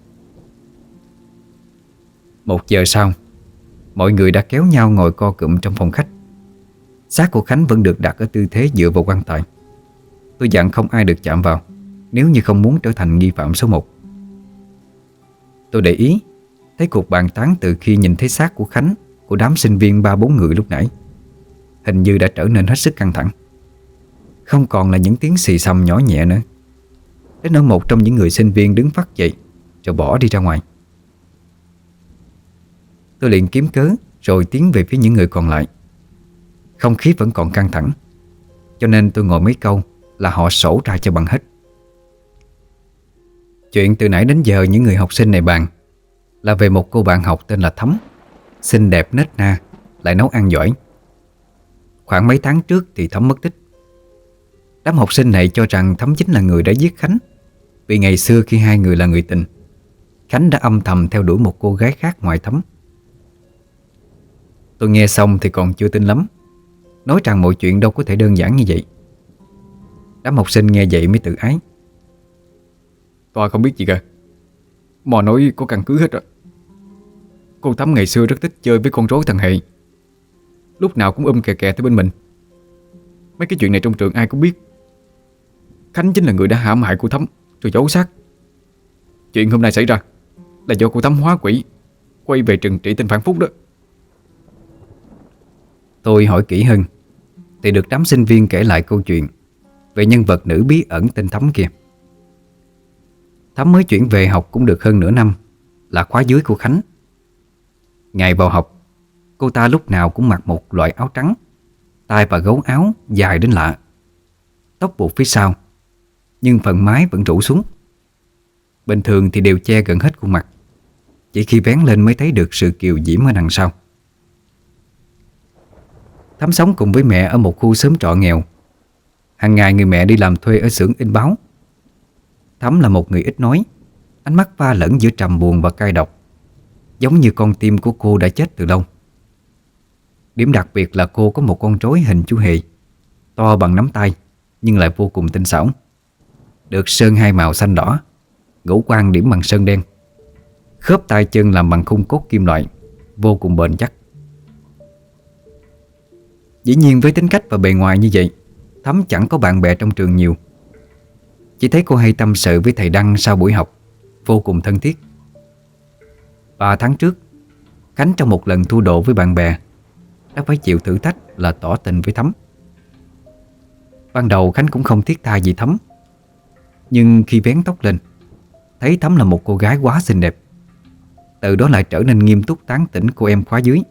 Một giờ sau, mọi người đã kéo nhau ngồi co cụm trong phòng khách. Xác của Khánh vẫn được đặt ở tư thế dựa vào quan tài. Tôi dặn không ai được chạm vào, nếu như không muốn trở thành nghi phạm số một. Tôi để ý thấy cuộc bàn tán từ khi nhìn thấy xác của Khánh của đám sinh viên ba bốn người lúc nãy hình như đã trở nên hết sức căng thẳng. Không còn là những tiếng xì xầm nhỏ nhẹ nữa. Đến nỗi một trong những người sinh viên đứng phắt dậy rồi bỏ đi ra ngoài. Tôi liền kiếm cớ rồi tiến về phía những người còn lại. Không khí vẫn còn căng thẳng, cho nên tôi ngồi mấy câu là họ sổ ra cho bằng hết. Chuyện từ nãy đến giờ những người học sinh này bàn là về một cô bạn học tên là Thắm, xinh đẹp nết na, lại nấu ăn giỏi. Khoảng mấy tháng trước thì Thắm mất tích. Đám học sinh này cho rằng Thắm chính là người đã giết Khánh, vì ngày xưa khi hai người là người tình, Khánh đã âm thầm theo đuổi một cô gái khác ngoài Thắm. Tôi nghe xong thì còn chưa tin lắm, nói rằng mọi chuyện đâu có thể đơn giản như vậy. Đám học sinh nghe vậy mới tự ái. Tôi không biết gì cả. Mò nói có căn cứ hết rồi. Cô Thắm ngày xưa rất thích chơi với con rối thằng Hệ, lúc nào cũng um kè kè tới bên mình. Mấy cái chuyện này trong trường ai cũng biết. Khánh chính là người đã hãm hại cô Thắm rồi giấu xác. Chuyện hôm nay xảy ra là do cô Thắm hóa quỷ quay về trừng trị tên phản phúc đó. Tôi hỏi kỹ hơn thì được đám sinh viên kể lại câu chuyện về nhân vật nữ bí ẩn tên Thắm kia. Thắm mới chuyển về học cũng được hơn nửa năm, là khóa dưới của Khánh. Ngày vào học, cô ta lúc nào cũng mặc một loại áo trắng, tai và gấu áo dài đến lạ, tóc buộc phía sau, nhưng phần mái vẫn rủ xuống. Bình thường thì đều che gần hết khuôn mặt, chỉ khi vén lên mới thấy được sự kiều diễm ở đằng sau. Thắm sống cùng với mẹ ở một khu xóm trọ nghèo. Hàng ngày người mẹ đi làm thuê ở xưởng in báo. Thắm là một người ít nói, ánh mắt pha lẫn giữa trầm buồn và cay độc, giống như con tim của cô đã chết từ lâu. Điểm đặc biệt là cô có một con rối hình chú hề, to bằng nắm tay nhưng lại vô cùng tinh xảo, được sơn hai màu xanh đỏ, ngũ quan điểm bằng sơn đen. Khớp tay chân làm bằng khung cốt kim loại, vô cùng bền chắc. Dĩ nhiên với tính cách và bề ngoài như vậy, Thắm chẳng có bạn bè trong trường nhiều. Chỉ thấy cô hay tâm sự với thầy Đăng sau buổi học, vô cùng thân thiết. Ba tháng trước, Khánh trong một lần thua độ với bạn bè đã phải chịu thử thách là tỏ tình với Thắm. Ban đầu Khánh cũng không thiết tha gì Thắm, nhưng khi vén tóc lên, thấy Thắm là một cô gái quá xinh đẹp, từ đó lại trở nên nghiêm túc tán tỉnh cô em khóa dưới.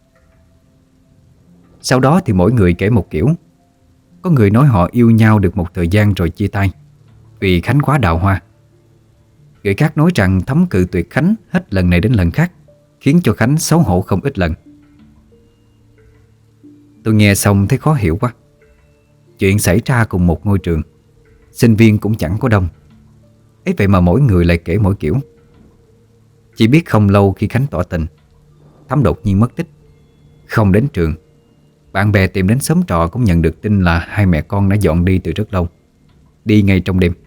Sau đó thì mỗi người kể một kiểu. Có người nói họ yêu nhau được một thời gian rồi chia tay vì Khánh quá đào hoa. Người khác nói rằng Thắm cự tuyệt Khánh hết lần này đến lần khác, khiến cho Khánh xấu hổ không ít lần. Tôi nghe xong thấy khó hiểu quá. Chuyện xảy ra cùng một ngôi trường, sinh viên cũng chẳng có đông. Ấy vậy mà mỗi người lại kể mỗi kiểu. Chỉ biết không lâu khi Khánh tỏ tình, Thắm đột nhiên mất tích, không đến trường. Bạn bè tìm đến xóm trọ cũng nhận được tin là hai mẹ con đã dọn đi từ rất lâu, đi ngay trong đêm.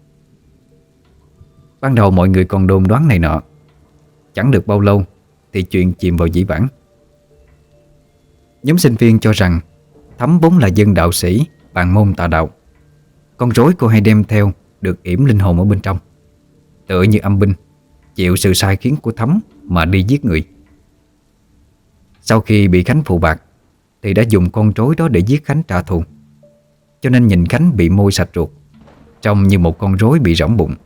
Ban đầu mọi người còn đồn đoán này nọ. Chẳng được bao lâu thì chuyện chìm vào dĩ vãng. Nhóm sinh viên cho rằng Thắm vốn là dân đạo sĩ, bàn môn tà đạo. Con rối cô hay đem theo được yểm linh hồn ở bên trong, tựa như âm binh, chịu sự sai khiến của Thắm mà đi giết người. Sau khi bị Khánh phụ bạc thì đã dùng con rối đó để giết Khánh trả thù. Cho nên nhìn Khánh bị môi sạch ruột, trông như một con rối bị rỗng bụng.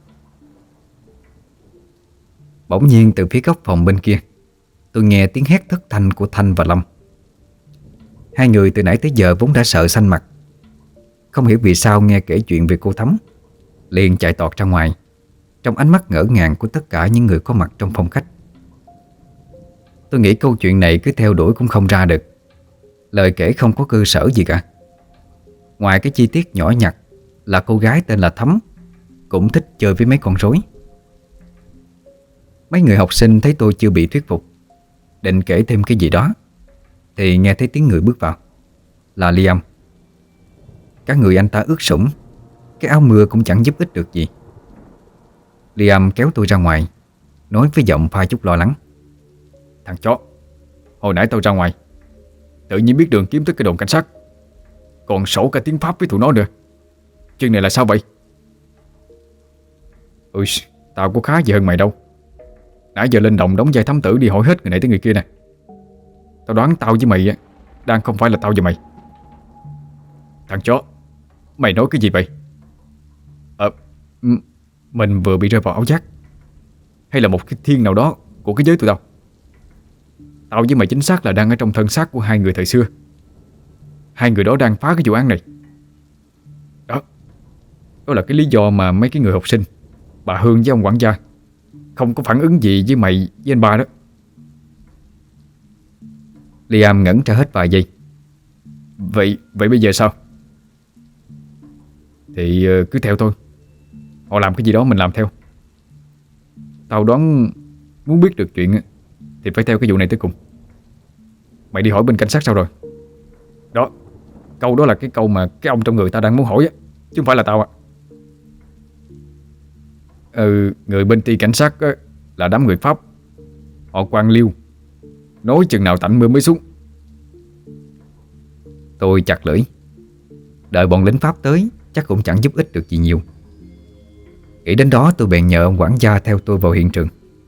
Bỗng nhiên từ phía góc phòng bên kia, tôi nghe tiếng hét thất thanh của Thanh và Lâm. Hai người từ nãy tới giờ vốn đã sợ xanh mặt, không hiểu vì sao nghe kể chuyện về cô Thắm liền chạy tọt ra ngoài, trong ánh mắt ngỡ ngàng của tất cả những người có mặt trong phòng khách. Tôi nghĩ câu chuyện này cứ theo đuổi cũng không ra được. Lời kể không có cơ sở gì cả. Ngoài cái chi tiết nhỏ nhặt là cô gái tên là Thắm cũng thích chơi với mấy con rối. Mấy người học sinh thấy tôi chưa bị thuyết phục, định kể thêm cái gì đó, thì nghe thấy tiếng người bước vào. Là Liam. Các người anh ta ướt sũng, cái áo mưa cũng chẳng giúp ích được gì. Liam kéo tôi ra ngoài, nói với giọng pha chút lo lắng: Thằng chó, hồi nãy tao ra ngoài, tự nhiên biết đường kiếm tới cái đồn cảnh sát, còn sổ cả tiếng Pháp với tụi nó nữa. Chuyện này là sao vậy? Ui, tao có khá gì hơn mày đâu. Nãy giờ lên đồng đóng vai thám tử đi hỏi hết người này tới người kia nè. Tao đoán tao với mày đang không phải là tao và mày. Thằng chó, mày nói cái gì vậy? Ờ, mình vừa bị rơi vào áo giác, hay là một cái thiên nào đó của cái giới tụi tao? Tao với mày chính xác là đang ở trong thân xác của hai người thời xưa. Hai người đó đang phá cái vụ án này. Đó, đó là cái lý do mà mấy cái người học sinh, bà Hương với ông quản gia, không có phản ứng gì với mày với anh ba đó. Liam ngẩn ra hết vài giây. Vậy vậy bây giờ sao? Thì cứ theo thôi. Họ làm cái gì đó mình làm theo. Tao đoán muốn biết được chuyện thì phải theo cái vụ này tới cùng. Mày đi hỏi bên cảnh sát sao rồi? Đó, câu đó là cái câu mà cái ông trong người ta đang muốn hỏi á, chứ không phải là tao ạ. Ừ, người bên ty cảnh sát á, là đám người Pháp. Họ quan liêu, nói chừng nào tạnh mưa mới xuống. Tôi chặt lưỡi. Đợi bọn lính Pháp tới chắc cũng chẳng giúp ích được gì nhiều. Nghĩ đến đó tôi bèn nhờ ông quản gia theo tôi vào hiện trường.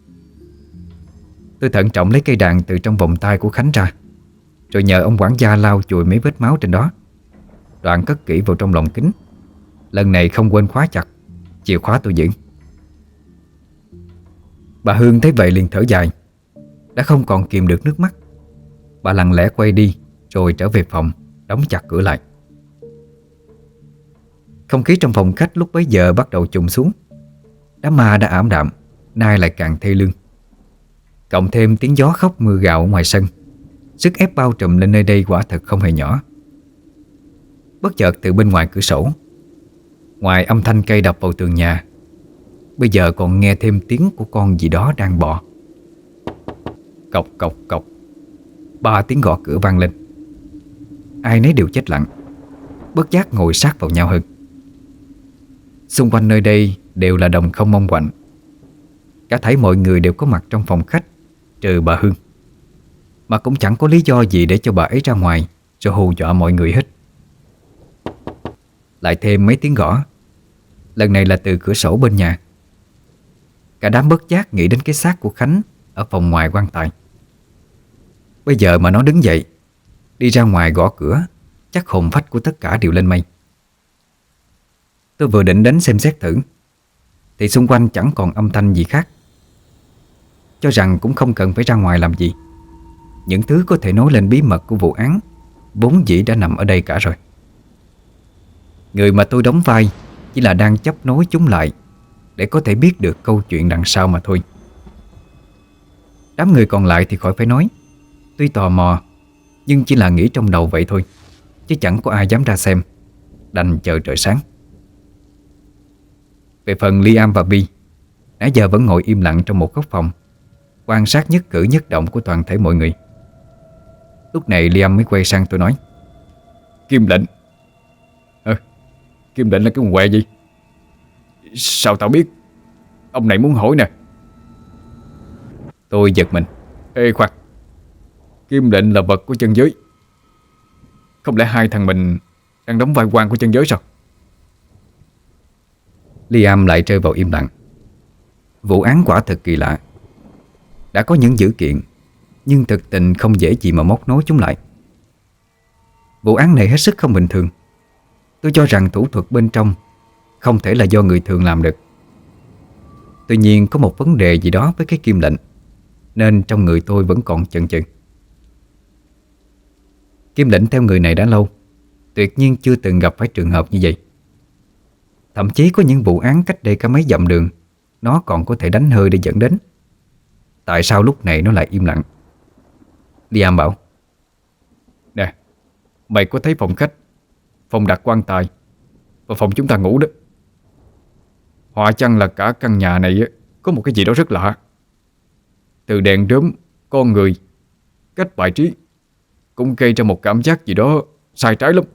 Tôi thận trọng lấy cây đàn từ trong vòng tay của Khánh ra, rồi nhờ ông quản gia lau chùi mấy vết máu trên đó, đoạn cất kỹ vào trong lồng kính. Lần này không quên khóa chặt, chìa khóa tôi giữ. Bà Hương thấy vậy liền thở dài, đã không còn kìm được nước mắt. Bà lặng lẽ quay đi rồi trở về phòng, đóng chặt cửa lại. Không khí trong phòng khách lúc bấy giờ bắt đầu trùng xuống. Đám ma đã ảm đạm, nay lại càng thê lương. Cộng thêm tiếng gió khóc mưa gào ở ngoài sân, sức ép bao trùm lên nơi đây quả thật không hề nhỏ. Bất chợt từ bên ngoài cửa sổ, ngoài âm thanh cây đập vào tường nhà, bây giờ còn nghe thêm tiếng của con gì đó đang bò. Cộc cộc cộc. Ba tiếng gõ cửa vang lên. Ai nấy đều chết lặng, bất giác ngồi sát vào nhau hơn. Xung quanh nơi đây đều là đồng không mong quạnh. Cả thảy mọi người đều có mặt trong phòng khách, trừ bà Hương, mà cũng chẳng có lý do gì để cho bà ấy ra ngoài rồi hù dọa mọi người hết. Lại thêm mấy tiếng gõ, lần này là từ cửa sổ bên nhà. Cả đám bất giác nghĩ đến cái xác của Khánh ở phòng ngoài quan tài. Bây giờ mà nó đứng dậy đi ra ngoài gõ cửa, chắc hồn phách của tất cả đều lên mây. Tôi vừa định đến xem xét thử thì xung quanh chẳng còn âm thanh gì khác. Cho rằng cũng không cần phải ra ngoài làm gì. Những thứ có thể nói lên bí mật của vụ án vốn dĩ đã nằm ở đây cả rồi. Người mà tôi đóng vai chỉ là đang chấp nối chúng lại để có thể biết được câu chuyện đằng sau mà thôi. Đám người còn lại thì khỏi phải nói. Tuy tò mò nhưng chỉ là nghĩ trong đầu vậy thôi, chứ chẳng có ai dám ra xem, đành chờ trời sáng. Về phần Liam và Vi, nãy giờ vẫn ngồi im lặng trong một góc phòng, quan sát nhất cử nhất động của toàn thể mọi người. Lúc này Liam mới quay sang tôi nói: Kim lệnh. Ờ, Kim lệnh là cái quần què gì? Sao tao biết? Ông này muốn hỏi nè. Tôi giật mình. Ê khoan, Kim lệnh là vật của chân giới. Không lẽ hai thằng mình đang đóng vai quan của chân giới sao? Liam lại rơi vào im lặng. Vụ án quả thật kỳ lạ. Đã có những dữ kiện, nhưng thực tình không dễ gì mà móc nối chúng lại. Vụ án này hết sức không bình thường. Tôi cho rằng thủ thuật bên trong không thể là do người thường làm được. Tuy nhiên có một vấn đề gì đó với cái kim lệnh, nên trong người tôi vẫn còn chần chừ. Kim lệnh theo người này đã lâu, tuyệt nhiên chưa từng gặp phải trường hợp như vậy. Thậm chí có những vụ án cách đây cả mấy dặm đường, nó còn có thể đánh hơi để dẫn đến. Tại sao lúc này nó lại im lặng? Liam bảo: Nè, mày có thấy phòng khách, phòng đặt quan tài và phòng chúng ta ngủ đó, họa chăng là cả căn nhà này có một cái gì đó rất lạ. Từ đèn đốm, con người, cách bài trí cũng gây ra một cảm giác gì đó sai trái lắm.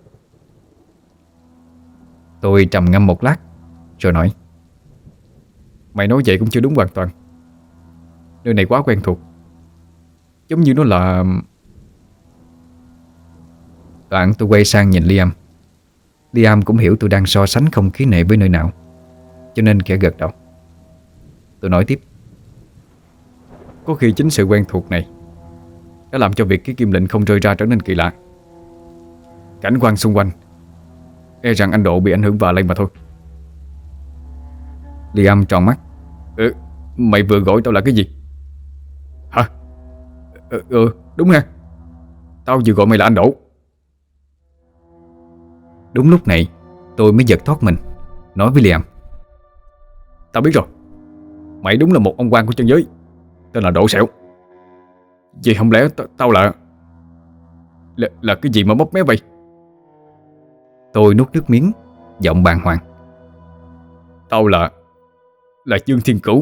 Tôi trầm ngâm một lát rồi nói: Mày nói vậy cũng chưa đúng hoàn toàn. Nơi này quá quen thuộc, giống như nó là... Đoạn tôi quay sang nhìn Liam. Liam cũng hiểu tôi đang so sánh không khí này với nơi nào, cho nên khẽ gật đầu. Tôi nói tiếp: Có khi chính sự quen thuộc này đã làm cho việc cái kim lệnh không rơi ra trở nên kỳ lạ. Cảnh quan xung quanh e rằng anh Độ bị ảnh hưởng và lên mà thôi. Liam tròn mắt. Ừ, mày vừa gọi tao là cái gì? Hả? Ừ, ừ đúng ha. Tao vừa gọi mày là anh Độ. Đúng lúc này tôi mới giật thoát mình, nói với Liam: Tao biết rồi, mày đúng là một ông quan của chân giới, tên là Độ Sẹo. Vậy không lẽ t- tao là... là Là cái gì mà móc mé vậy? Tôi nuốt nước miếng, giọng bàng hoàng: Tao là... là Dương Thiên Cửu.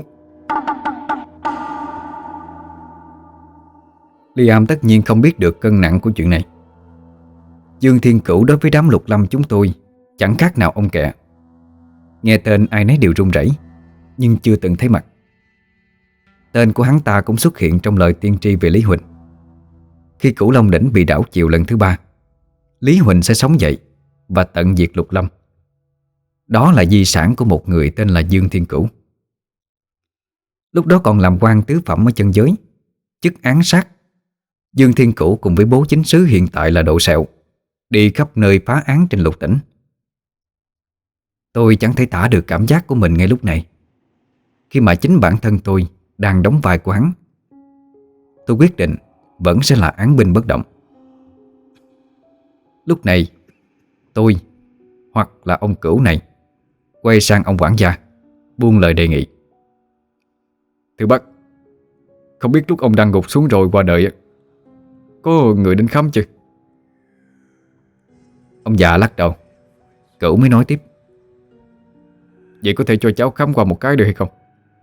Liam tất nhiên không biết được cân nặng của chuyện này. Dương Thiên Cửu đối với đám lục lâm chúng tôi chẳng khác nào ông kẹ. Nghe tên ai nấy đều run rẩy, nhưng chưa từng thấy mặt. Tên của hắn ta cũng xuất hiện trong lời tiên tri về Lý Huỳnh. Khi Cửu Long Đỉnh bị đảo chiều lần thứ ba, Lý Huỳnh sẽ sống dậy và tận diệt lục lâm. Đó là di sản của một người tên là Dương Thiên Cửu. Lúc đó còn làm quan tứ phẩm ở chân giới, chức án sát. Dương Thiên Cửu cùng với bố chính sứ hiện tại là Độ Sẹo đi khắp nơi phá án trên lục tỉnh. Tôi chẳng thể tả được cảm giác của mình ngay lúc này, khi mà chính bản thân tôi đang đóng vai của hắn. Tôi quyết định vẫn sẽ là án binh bất động. Lúc này tôi, hoặc là ông Cửu này, quay sang ông quản gia, buông lời đề nghị: Thưa bác, không biết lúc ông đang gục xuống rồi qua đời, có người đến khám chưa? Ông già lắc đầu. Cửu mới nói tiếp: Vậy có thể cho cháu khám qua một cái được hay không?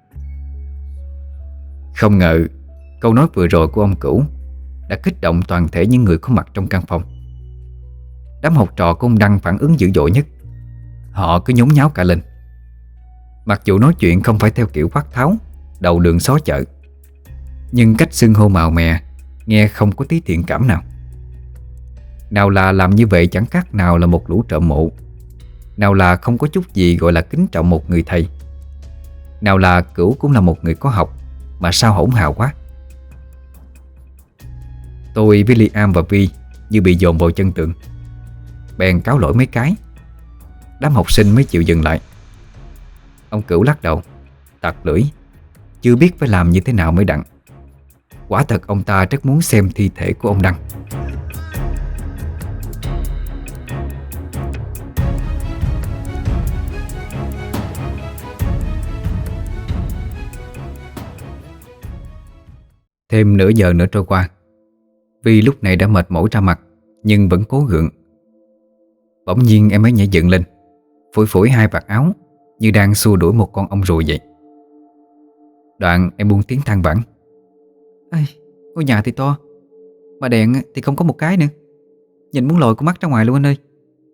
Không ngờ câu nói vừa rồi của ông Cửu đã kích động toàn thể những người có mặt trong căn phòng. Đám học trò của ông Đăng phản ứng dữ dội nhất. Họ cứ nhốn nháo cả lên. Mặc dù nói chuyện không phải theo kiểu quát tháo, đầu đường xó chợ, nhưng cách xưng hô màu mè nghe không có tí thiện cảm nào. Nào là làm như vậy chẳng khác nào là một lũ trộm mộ, nào là không có chút gì gọi là kính trọng một người thầy, nào là Cửu cũng là một người có học mà sao hỗn hào quá. Tôi với Liam và Vi như bị dồn vào chân tượng, bèn cáo lỗi mấy cái. Đám học sinh mới chịu dừng lại. Ông Cửu lắc đầu, tặc lưỡi, chưa biết phải làm như thế nào mới đặng. Quả thật ông ta rất muốn xem thi thể của ông Đăng. Thêm nửa giờ nữa trôi qua. Vi lúc này đã mệt mỏi ra mặt, nhưng vẫn cố gượng, Bỗng nhiên em ấy nhảy dựng lên, phủi phủi hai vạt áo như đang xua đuổi một con ong ruồi vậy. Đoạn em buông tiếng than vãn: "Ây, ngôi nhà thì to, mà đèn thì không có một cái nữa. Nhìn muốn lồi con mắt ra ngoài luôn anh ơi."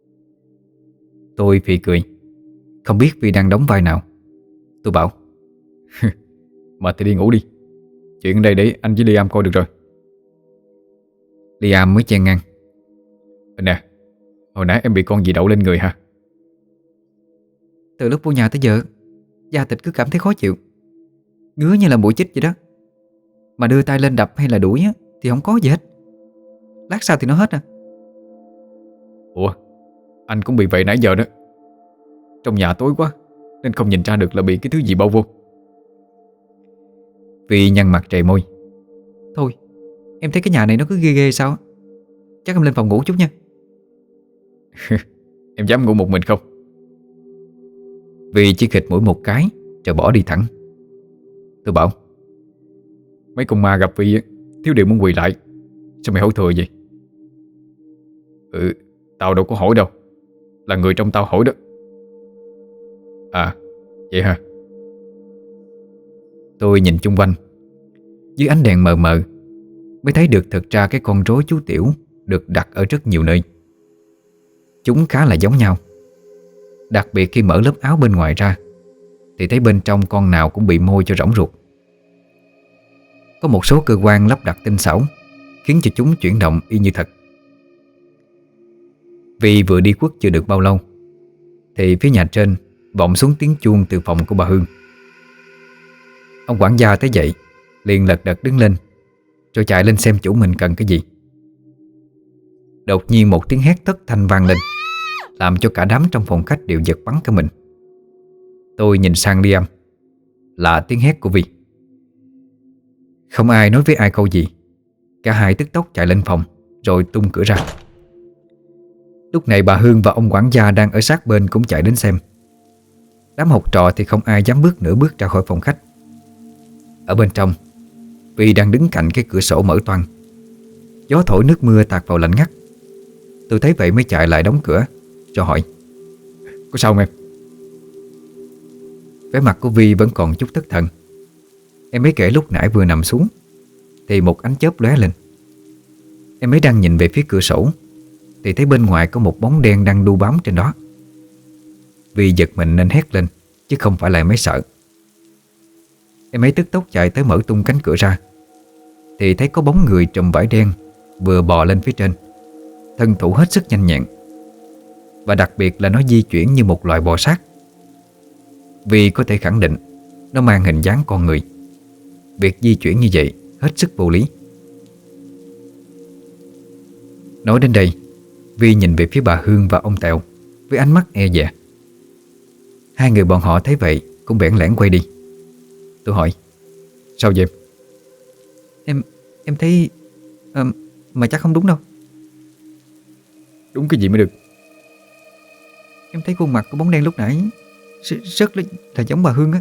Tôi phì cười, không biết vì đang đóng vai nào. Tôi bảo: Mà thì đi ngủ đi. Chuyện ở đây để anh với Liam coi được rồi. Liam mới chen ngang: Nè, hồi nãy em bị con gì đậu lên người hả? "Từ lúc vô nhà tới giờ, da thịt cứ cảm thấy khó chịu, ngứa như là mũi chích vậy đó. Mà đưa tay lên đập hay là đuổi á, thì không có gì hết. Lát sau thì nó hết à." Ủa, anh cũng bị vậy nãy giờ đó. Trong nhà tối quá nên không nhìn ra được là bị cái thứ gì bao vô. Vì nhăn mặt trề môi: "Thôi, em thấy cái nhà này nó cứ ghê ghê sao á. Chắc em lên phòng ngủ chút nha." Em dám ngủ một mình không? Vì chỉ khịt mũi một cái rồi bỏ đi thẳng. Tôi bảo: Mấy con ma gặp Vi á, thiếu điều muốn quỳ lại. Sao mày hỏi thừa vậy? Ừ, tao đâu có hỏi đâu. Là người trong tao hỏi đó. À, vậy hả? Tôi nhìn chung quanh. Dưới ánh đèn mờ mờ mới thấy được thật ra cái con rối chú Tiểu được đặt ở rất nhiều nơi. Chúng khá là giống nhau. Đặc biệt khi mở lớp áo bên ngoài ra thì thấy bên trong con nào cũng bị môi cho rỗng ruột. Có một số cơ quan lắp đặt tinh xảo khiến cho chúng chuyển động y như thật. Vì vừa đi quất chưa được bao lâu thì phía nhà trên vọng xuống tiếng chuông từ phòng của bà Hương. Ông quản gia thấy vậy liền lật đật đứng lên rồi chạy lên xem chủ mình cần cái gì. Đột nhiên một tiếng hét thất thanh vang lên, làm cho cả đám trong phòng khách đều giật bắn cả mình. Tôi nhìn sang Liam. Là tiếng hét của Vi. Không ai nói với ai câu gì. Cả hai tức tốc chạy lên phòng rồi tung cửa ra. Lúc này bà Hương và ông quản gia đang ở sát bên cũng chạy đến xem. Đám học trò thì không ai dám bước nửa bước ra khỏi phòng khách. Ở bên trong, Vi đang đứng cạnh cái cửa sổ mở toang. Gió thổi nước mưa tạt vào lạnh ngắt. Tôi thấy vậy mới chạy lại đóng cửa cho hỏi: Có sao không em? Vẻ mặt của Vi vẫn còn chút thất thần. Em ấy kể lúc nãy vừa nằm xuống thì một ánh chớp lóe lên. Em ấy đang nhìn về phía cửa sổ thì thấy bên ngoài có một bóng đen đang đu bám trên đó. Vi giật mình nên hét lên, chứ không phải là em ấy sợ. Em ấy tức tốc chạy tới mở tung cánh cửa ra thì thấy có bóng người trùm vải đen vừa bò lên phía trên, thân thủ hết sức nhanh nhẹn. Và đặc biệt là nó di chuyển như một loài bò sát. Vì có thể khẳng định nó mang hình dáng con người. Việc di chuyển như vậy hết sức vô lý. Nói đến đây, Vi nhìn về phía bà Hương và ông Tèo với ánh mắt e dè. Hai người bọn họ thấy vậy cũng bẽn lẽn quay đi. Tôi hỏi: Sao vậy em? Em em thấy à, mà chắc không đúng đâu. Đúng cái gì mới được? Em thấy khuôn mặt của bóng đen lúc nãy rất là, là giống bà Hương á.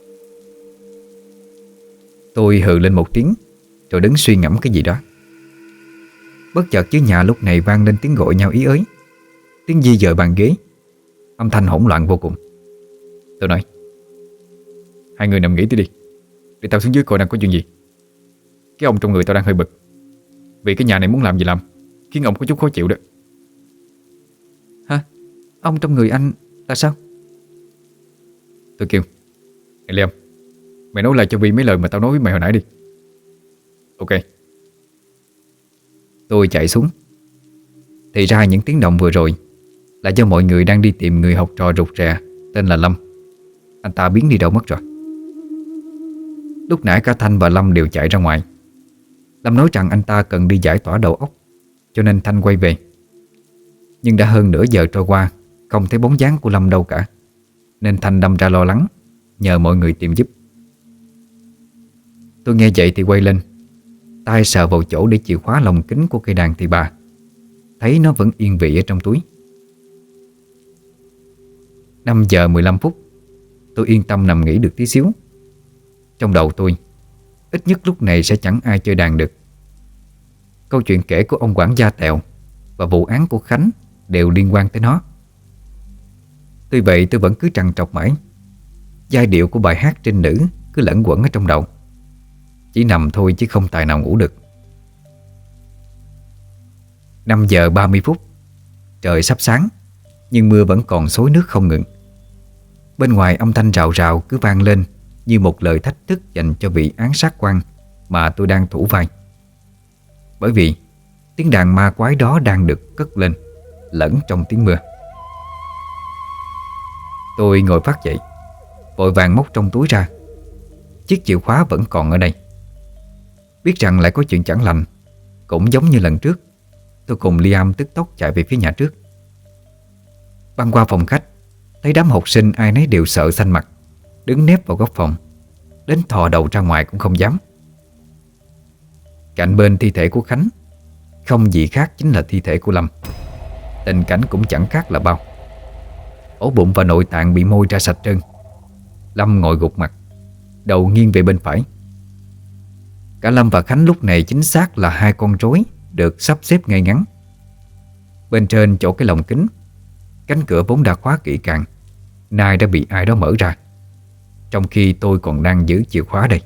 Tôi hừ lên một tiếng rồi đứng suy ngẫm cái gì đó. Bất chợt dưới nhà lúc này vang lên tiếng gọi nhau ý ới, tiếng di dời bàn ghế, âm thanh hỗn loạn vô cùng. Tôi nói: Hai người nằm nghỉ tí đi, để tao xuống dưới coi đang có chuyện gì. Cái ông trong người tao đang hơi bực, vì cái nhà này muốn làm gì làm, khiến ông có chút khó chịu đó. Hả? Ông trong người anh là sao? Tôi kêu: Này Liam, mày nói lại cho Vi mấy lời mà tao nói với mày hồi nãy đi. Ok. Tôi chạy xuống. Thì ra những tiếng động vừa rồi là do mọi người đang đi tìm người học trò rụt rè tên là Lâm. Anh ta biến đi đâu mất rồi. Lúc nãy cả Thanh và Lâm đều chạy ra ngoài. Lâm nói rằng anh ta cần đi giải tỏa đầu óc, cho nên Thanh quay về. Nhưng đã hơn nửa giờ trôi qua, không thấy bóng dáng của Lâm đâu cả, nên Thanh đâm ra lo lắng, nhờ mọi người tìm giúp. Tôi nghe vậy thì quay lên, tay sờ vào chỗ để chìa khóa lồng kính của cây đàn tỳ bà, thấy nó vẫn yên vị ở trong túi. Năm giờ mười lăm phút, tôi yên tâm nằm nghỉ được tí xíu. Trong đầu tôi, ít nhất lúc này sẽ chẳng ai chơi đàn được. Câu chuyện kể của ông quản gia Tèo và vụ án của Khánh đều liên quan tới nó. Tuy vậy tôi vẫn cứ trằn trọc mãi. Giai điệu của bài hát trinh nữ cứ lẫn quẩn ở trong đầu. Chỉ nằm thôi chứ không tài nào ngủ được. Năm giờ ba mươi phút. Trời sắp sáng, nhưng mưa vẫn còn xối nước không ngừng. Bên ngoài âm thanh rào rào cứ vang lên như một lời thách thức dành cho vị án sát quan mà tôi đang thủ vai. Bởi vì tiếng đàn ma quái đó đang được cất lên lẫn trong tiếng mưa. Tôi ngồi phát dậy, vội vàng móc trong túi ra. Chiếc chìa khóa vẫn còn ở đây. Biết rằng lại có chuyện chẳng lành, cũng giống như lần trước, tôi cùng Liam tức tốc chạy về phía nhà trước. Băng qua phòng khách, thấy đám học sinh ai nấy đều sợ xanh mặt, đứng nép vào góc phòng, đến thò đầu ra ngoài cũng không dám. Cạnh bên thi thể của Khánh, không gì khác chính là thi thể của Lâm. Tình cảnh cũng chẳng khác là bao. Ổ bụng và nội tạng bị môi ra sạch trơn. Lâm ngồi gục mặt, đầu nghiêng về bên phải. Cả Lâm và Khánh lúc này chính xác là hai con rối được sắp xếp ngay ngắn. Bên trên chỗ cái lồng kính, cánh cửa vốn đã khóa kỹ càng, nay đã bị ai đó mở ra, trong khi tôi còn đang giữ chìa khóa đây.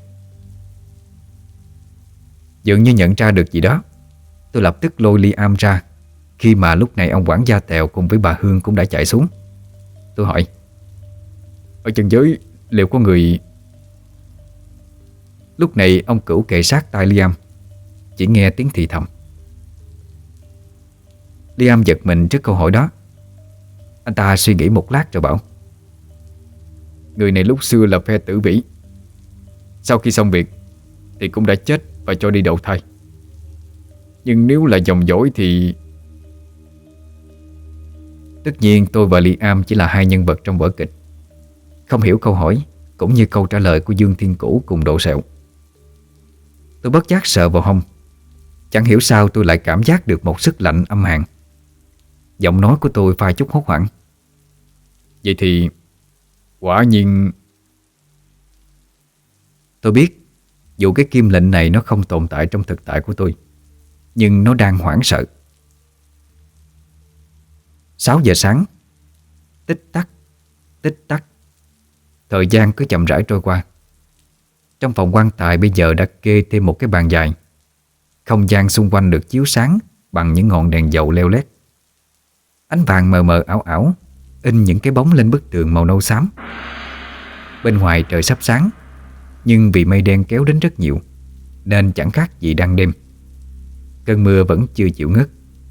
Dường như nhận ra được gì đó, tôi lập tức lôi Liam ra, khi mà lúc này ông quản gia Tèo cùng với bà Hương cũng đã chạy xuống. Tôi hỏi: "Ở chân dưới liệu có người?" Lúc này ông Cửu kề sát tai Liam, chỉ nghe tiếng thì thầm. Liam giật mình trước câu hỏi đó. Anh ta suy nghĩ một lát rồi bảo: "Người này lúc xưa là phe tử vĩ, sau khi xong việc thì cũng đã chết và cho đi đầu thai. Nhưng nếu là dòng dõi thì..." Tất nhiên tôi và Liam chỉ là hai nhân vật trong vở kịch, không hiểu câu hỏi cũng như câu trả lời của Dương Thiên Cửu cùng Độ Sẹo. Tôi bất giác sợ vào hông. Chẳng hiểu sao tôi lại cảm giác được một sức lạnh âm hàn. Giọng nói của tôi pha chút hốt hoảng: "Vậy thì quả nhiên..." Tôi biết dù cái kim lệnh này nó không tồn tại trong thực tại của tôi, nhưng nó đang hoảng sợ. Sáu giờ sáng. Tích tắc, tích tắc. Thời gian cứ chậm rãi trôi qua. Trong phòng quan tài bây giờ đã kê thêm một cái bàn dài. Không gian xung quanh được chiếu sáng bằng những ngọn đèn dầu leo lét. Ánh vàng mờ mờ ảo ảo in những cái bóng lên bức tường màu nâu xám. Bên ngoài trời sắp sáng, nhưng vì mây đen kéo đến rất nhiều nên chẳng khác gì đang đêm. Cơn mưa vẫn chưa chịu ngớt.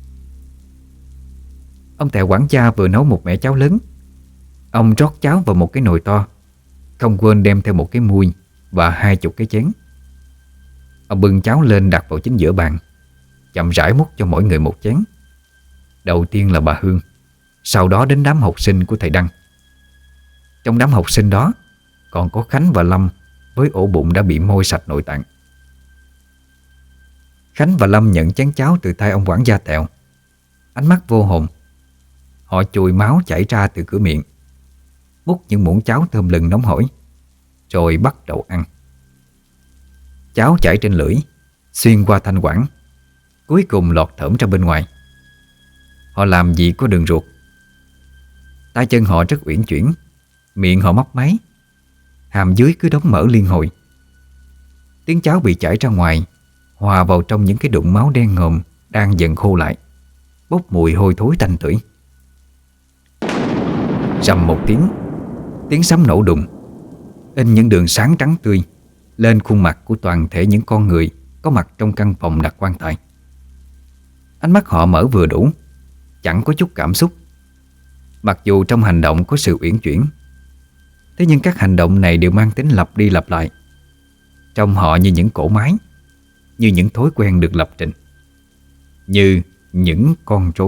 Ông Tèo quản gia vừa nấu một mẻ cháo lớn. Ông rót cháo vào một cái nồi to, không quên đem theo một cái muôi và hai chục cái chén. Ông bưng cháo lên đặt vào chính giữa bàn, chậm rãi múc cho mỗi người một chén. Đầu tiên là bà Hương, sau đó đến đám học sinh của thầy Đăng. Trong đám học sinh đó còn có Khánh và Lâm với ổ bụng đã bị môi sạch nội tạng. Khánh và Lâm nhận chén cháo từ tay ông quản gia Tèo, ánh mắt vô hồn. Họ chùi máu chảy ra từ cửa miệng, múc những muỗng cháo thơm lừng nóng hổi, rồi bắt đầu ăn. Cháo chảy trên lưỡi, xuyên qua thanh quản, cuối cùng lọt thởm ra bên ngoài. Họ làm gì có đường ruột. Tay chân họ rất uyển chuyển, miệng họ mấp máy, hàm dưới cứ đóng mở liên hồi. Tiếng cháo bị chảy ra ngoài, hòa vào trong những cái đụng máu đen ngòm đang dần khô lại, bốc mùi hôi thối tanh tưởi. Rầm một tiếng, tiếng sấm nổ đùng, in những đường sáng trắng tươi lên khuôn mặt của toàn thể những con người có mặt trong căn phòng đặt quan tài. Ánh mắt họ mở vừa đủ, chẳng có chút cảm xúc. Mặc dù trong hành động có sự uyển chuyển, thế nhưng các hành động này đều mang tính lặp đi lặp lại. Trông họ như những cỗ máy, như những thói quen được lập trình, như những con rối.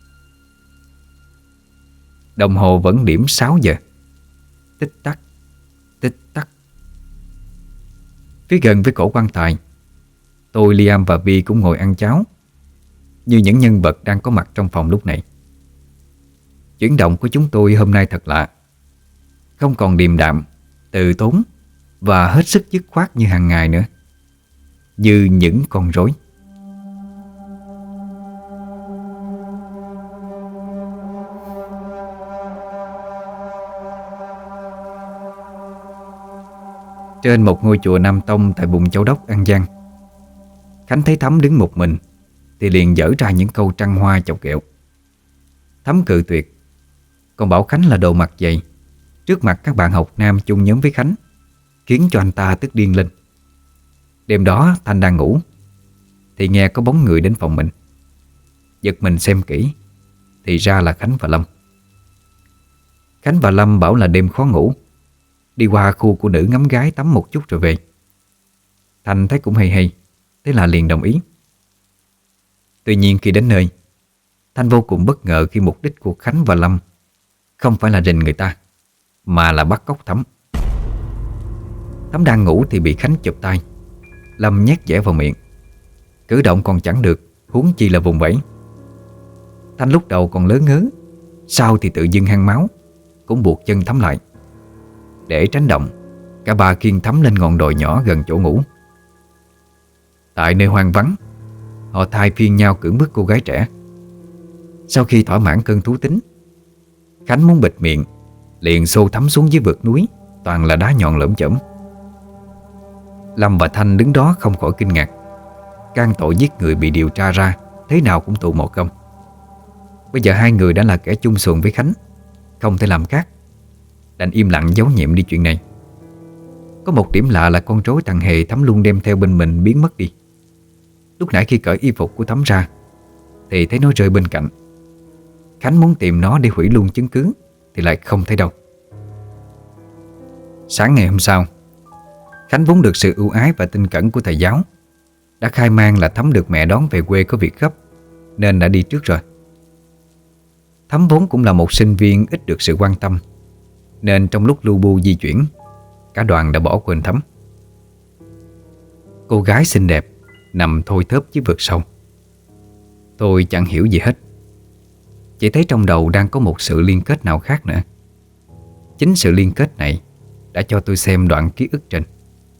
Đồng hồ vẫn điểm sáu giờ. Tích tắc, tích tắc. Phía gần với cổ quan tài, tôi, Liam và Vi cũng ngồi ăn cháo, như những nhân vật đang có mặt trong phòng lúc này. Chuyển động của chúng tôi hôm nay thật lạ, không còn điềm đạm, từ tốn và hết sức dứt khoát như hàng ngày nữa, như những con rối. Trên một ngôi chùa Nam Tông tại vùng Châu Đốc, An Giang, Khánh thấy Thắm đứng một mình thì liền dở ra những câu trăng hoa chọc ghẹo. Thắm cự tuyệt, còn bảo Khánh là đồ mặt dày trước mặt các bạn học nam chung nhóm với Khánh, khiến cho anh ta tức điên lên. Đêm đó Thanh đang ngủ thì nghe có bóng người đến phòng mình. Giật mình xem kỹ thì ra là Khánh và Lâm. Khánh và Lâm bảo là đêm khó ngủ, đi qua khu của nữ ngắm gái tắm một chút rồi về. Thanh thấy cũng hay hay, thế là liền đồng ý. Tuy nhiên khi đến nơi, Thanh vô cùng bất ngờ khi mục đích của Khánh và Lâm không phải là rình người ta, mà là bắt cóc Thắm. Thắm đang ngủ thì bị Khánh chụp tay, Lâm nhét dẻ vào miệng. Cử động còn chẳng được, huống chi là vùng vẫy. Thanh lúc đầu còn lớn ngớ, sau thì tự dưng hăng máu, cũng buộc chân Thắm lại. Để tránh động, cả ba khiêng Thắm lên ngọn đồi nhỏ gần chỗ ngủ. Tại nơi hoang vắng, họ thay phiên nhau cưỡng bức cô gái trẻ. Sau khi thỏa mãn cơn thú tính, Khánh muốn bịt miệng, liền xô Thắm xuống dưới vực núi toàn là đá nhọn lởm chởm. Lâm và Thanh đứng đó không khỏi kinh ngạc. Can tội giết người bị điều tra ra, thế nào cũng tụ một công. Bây giờ hai người đã là kẻ chung xuồng với Khánh, không thể làm khác, đành im lặng giấu nhiệm đi chuyện này. Có một điểm lạ là con rối thằng Hề Thắm luôn đem theo bên mình biến mất đi. Lúc nãy khi cởi y phục của Thắm ra thì thấy nó rơi bên cạnh. Khánh muốn tìm nó để hủy luôn chứng cứ thì lại không thấy đâu. Sáng ngày hôm sau, Khánh vốn được sự ưu ái và tinh cẩn của thầy giáo, đã khai mang là Thắm được mẹ đón về quê có việc gấp nên đã đi trước rồi. Thắm vốn cũng là một sinh viên ít được sự quan tâm, nên trong lúc lu bu di chuyển, cả đoàn đã bỏ quên Thắm. Cô gái xinh đẹp nằm thôi thớp dưới vực sâu. Tôi chẳng hiểu gì hết, chỉ thấy trong đầu đang có một sự liên kết nào khác nữa. Chính sự liên kết này đã cho tôi xem đoạn ký ức trên.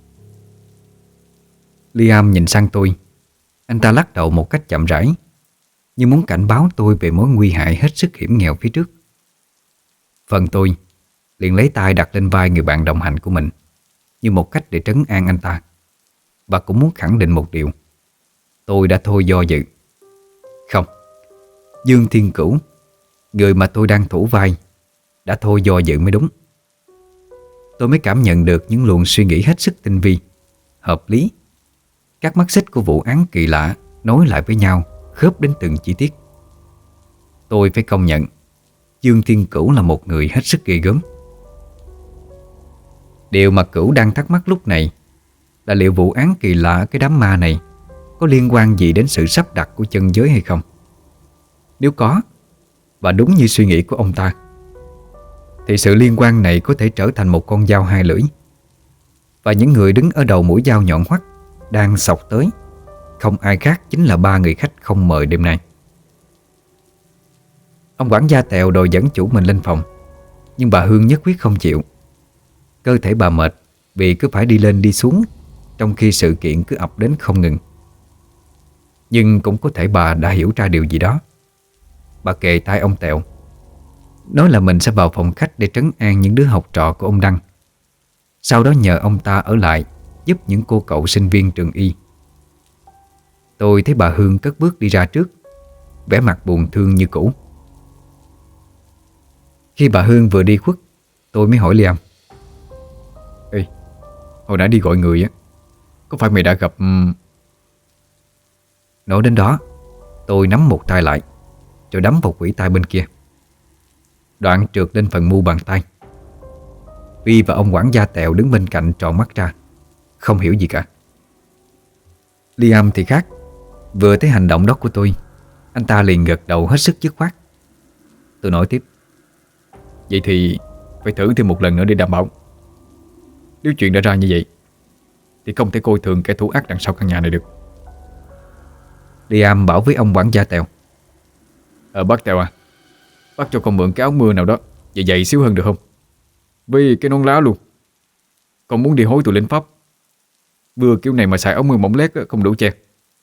Liam nhìn sang tôi. Anh ta lắc đầu một cách chậm rãi, như muốn cảnh báo tôi về mối nguy hại hết sức hiểm nghèo phía trước. Phần tôi liền lấy tay đặt lên vai người bạn đồng hành của mình, như một cách để trấn an anh ta, và cũng muốn khẳng định một điều: tôi đã thôi do dự. Không, Dương Thiên Cửu, người mà tôi đang thủ vai, đã thôi do dự mới đúng. Tôi mới cảm nhận được những luồng suy nghĩ hết sức tinh vi, hợp lý. Các mắt xích của vụ án kỳ lạ nối lại với nhau, khớp đến từng chi tiết. Tôi phải công nhận, Dương Thiên Cửu là một người hết sức ghê gớm. Điều mà Cửu đang thắc mắc lúc này là liệu vụ án kỳ lạ ở cái đám ma này có liên quan gì đến sự sắp đặt của chân giới hay không. Nếu có, và đúng như suy nghĩ của ông ta, thì sự liên quan này có thể trở thành một con dao hai lưỡi. Và những người đứng ở đầu mũi dao nhọn hoắt đang xộc tới không ai khác chính là ba người khách không mời đêm nay. Ông quản gia Tèo đòi dẫn chủ mình lên phòng, nhưng bà Hương nhất quyết không chịu. Cơ thể bà mệt vì cứ phải đi lên đi xuống, trong khi sự kiện cứ ập đến không ngừng. Nhưng cũng có thể bà đã hiểu ra điều gì đó. Bà kề tai ông Tèo, nói là mình sẽ vào phòng khách để trấn an những đứa học trò của ông Đăng, sau đó nhờ ông ta ở lại giúp những cô cậu sinh viên trường y. Tôi thấy bà Hương cất bước đi ra trước, vẻ mặt buồn thương như cũ. Khi bà Hương vừa đi khuất, tôi mới hỏi Liam: Ê, hồi nãy đi gọi người á, có phải mày đã gặp... Nói đến đó, tôi nắm một tay lại, rồi đấm vào quỷ tay bên kia. Đoạn trượt lên phần mu bàn tay. Vi và ông quản gia Tèo đứng bên cạnh tròn mắt ra, không hiểu gì cả. Liam thì khác. Vừa thấy hành động đó của tôi, anh ta liền gật đầu hết sức dứt khoát. Tôi nói tiếp: Vậy thì phải thử thêm một lần nữa để đảm bảo. Nếu chuyện đã ra như vậy thì không thể coi thường kẻ thủ ác đằng sau căn nhà này được. Liam bảo với ông quản gia Tèo: Ờ bác Tèo à, bác cho con mượn cái áo mưa nào đó dày dày xíu hơn được không? Với cái nón lá luôn. Con muốn đi hối tụi lính Pháp. Mưa kiểu này mà xài áo mưa mỏng lét không đủ che.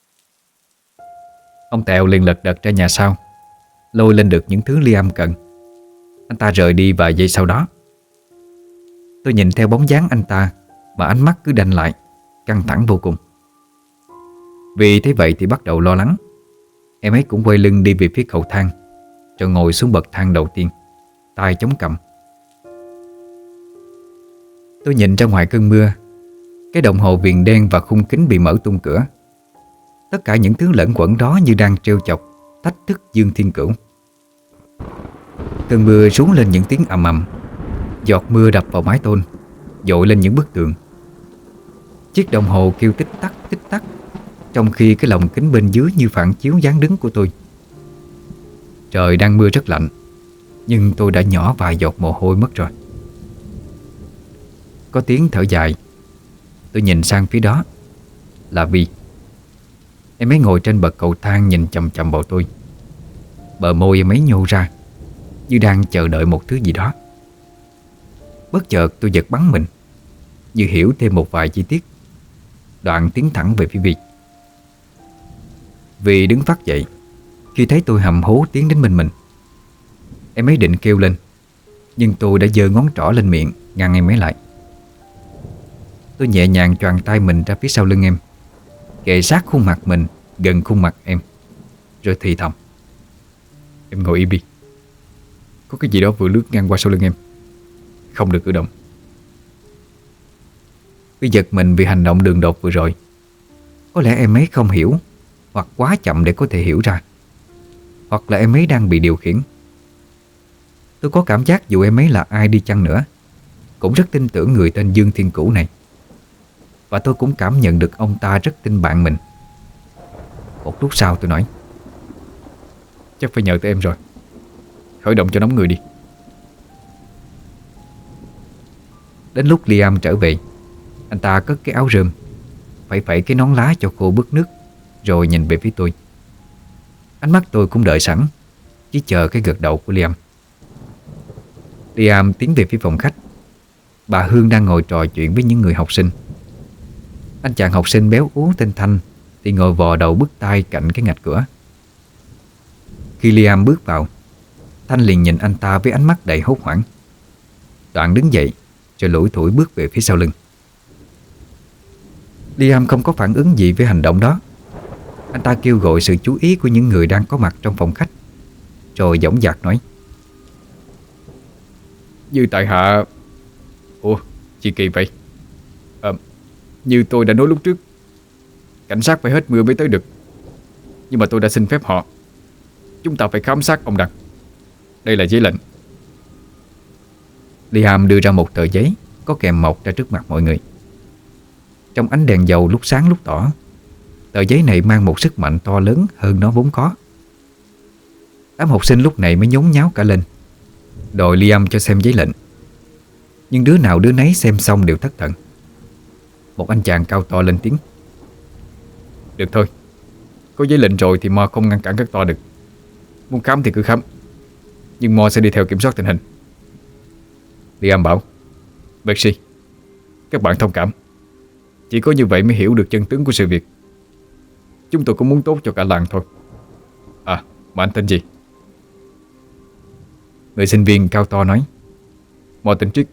Ông Tèo liền lật đật ra nhà sau, lôi lên được những thứ Liam cần. Anh ta rời đi vài giây sau đó. Tôi nhìn theo bóng dáng anh ta mà ánh mắt cứ đanh lại, căng thẳng vô cùng. Vì thế vậy thì bắt đầu lo lắng. Em ấy cũng quay lưng đi về phía cầu thang, rồi ngồi xuống bậc thang đầu tiên, tay chống cằm. Tôi nhìn ra ngoài cơn mưa. Cái đồng hồ viền đen và khung kính bị mở tung cửa. Tất cả những thứ lẫn quẩn đó như đang trêu chọc, thách thức Dương Thiên Cửu. Cơn mưa rú lên những tiếng ầm ầm. Giọt mưa đập vào mái tôn, dội lên những bức tường. Chiếc đồng hồ kêu tích tắc tích tắc, trong khi cái lồng kính bên dưới như phản chiếu dáng đứng của tôi. Trời đang mưa rất lạnh, nhưng tôi đã nhỏ vài giọt mồ hôi mất rồi. Có tiếng thở dài. Tôi nhìn sang phía đó. Là Vi. Em ấy ngồi trên bậc cầu thang nhìn chằm chằm vào tôi. Bờ môi em ấy nhô ra, như đang chờ đợi một thứ gì đó. Bất chợt tôi giật bắn mình, như hiểu thêm một vài chi tiết. Đoạn tiến thẳng về phía Vi. Vi đứng phát dậy khi thấy tôi hầm hố tiến đến bên mình. Em ấy định kêu lên, nhưng tôi đã giơ ngón trỏ lên miệng ngăn em ấy lại. Tôi nhẹ nhàng choàng tay mình ra phía sau lưng em, kề sát khuôn mặt mình gần khuôn mặt em, rồi thì thầm: "Em ngồi im đi. Có cái gì đó vừa lướt ngang qua sau lưng em, không được cử động." Vi giật mình vì hành động đường đột vừa rồi. Có lẽ em ấy không hiểu, hoặc quá chậm để có thể hiểu ra, hoặc là em ấy đang bị điều khiển. Tôi có cảm giác dù em ấy là ai đi chăng nữa, cũng rất tin tưởng người tên Dương Thiên Cửu này. Và tôi cũng cảm nhận được ông ta rất tin bạn mình. Một lúc sau tôi nói: "Chắc phải nhờ tới em rồi. Khởi động cho nóng người đi." Đến lúc Liam trở về, anh ta cất cái áo rơm, phẩy phẩy cái nón lá cho khô bứt nước, rồi nhìn về phía tôi. Ánh mắt tôi cũng đợi sẵn, chỉ chờ cái gật đầu của Liam. Liam tiến về phía phòng khách. Bà Hương đang ngồi trò chuyện với những người học sinh. Anh chàng học sinh béo ú tên Thanh thì ngồi vò đầu bứt tai cạnh cái ngạch cửa. Khi Liam bước vào, Thanh liền nhìn anh ta với ánh mắt đầy hốt hoảng. Đoạn đứng dậy, rồi lủi thủi bước về phía sau lưng. Liam không có phản ứng gì với hành động đó. Anh ta kêu gọi sự chú ý của những người đang có mặt trong phòng khách, rồi dõng dạc nói: "Như tại hạ..." "Ủa, chị Kỳ vậy? À, như tôi đã nói lúc trước, cảnh sát phải hết mưa mới tới được. Nhưng mà tôi đã xin phép họ. Chúng ta phải khám sát ông Đặng. Đây là giấy lệnh." Liam đưa ra một tờ giấy có kèm mộc ra trước mặt mọi người. Trong ánh đèn dầu lúc sáng lúc tỏ, tờ giấy này mang một sức mạnh to lớn hơn nó vốn có. Đám học sinh lúc này mới nhốn nháo cả lên, đòi Liam cho xem giấy lệnh. Nhưng đứa nào đứa nấy xem xong đều thất thần. Một anh chàng cao to lên tiếng: "Được thôi, có giấy lệnh rồi thì Mo không ngăn cản các to được. Muốn khám thì cứ khám, nhưng Mo sẽ đi theo kiểm soát tình hình." Liam bảo: "Bác sĩ, các bạn thông cảm. Chỉ có như vậy mới hiểu được chân tướng của sự việc. Chúng tôi cũng muốn tốt cho cả làng thôi. À, mà anh tên gì?" Người sinh viên cao to nói: "Mo tên Triết."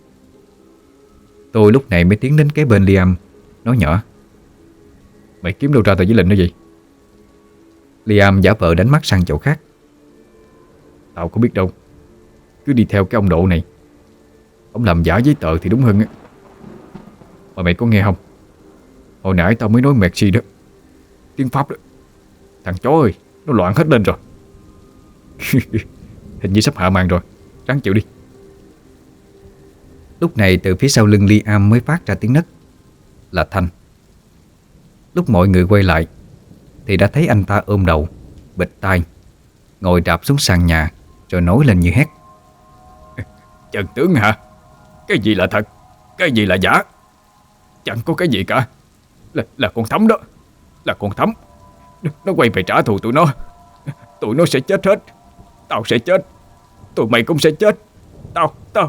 Tôi lúc này mới tiến đến kế bên Liam, nói nhỏ: "Mày kiếm đâu ra tờ giấy lệnh đó vậy?" Liam giả vờ đánh mắt sang chỗ khác: "Tao có biết đâu. Cứ đi theo cái ông Độ này. Ông làm giả giấy tờ thì đúng hơn á. Mà mày có nghe không? Hồi nãy tao mới nói merci đó. Tiếng Pháp đó. Thằng chó ơi, nó loạn hết lên rồi." "Hình như sắp hạ màn rồi. Ráng chịu đi." Lúc này từ phía sau lưng Liam mới phát ra tiếng nấc. Là Thanh. Lúc mọi người quay lại thì đã thấy anh ta ôm đầu, bịt tai, ngồi đạp xuống sàn nhà, rồi nói lên như hét: "Trần tướng hả? Cái gì là thật, cái gì là giả? Chẳng có cái gì cả. Là, là con Thắm đó. Là con Thắm. Nó, nó quay về trả thù tụi nó. Tụi nó sẽ chết hết. Tao sẽ chết. Tụi mày cũng sẽ chết. Tao, tao..."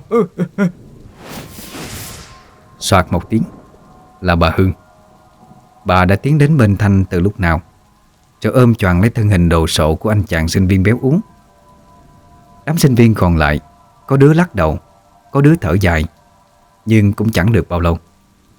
Soạt một tiếng. Là bà Hương. Bà đã tiến đến bên Thanh từ lúc nào, rồi ôm choàng lấy thân hình đồ sộ của anh chàng sinh viên béo ú. Đám sinh viên còn lại, có đứa lắc đầu, có đứa thở dài, nhưng cũng chẳng được bao lâu.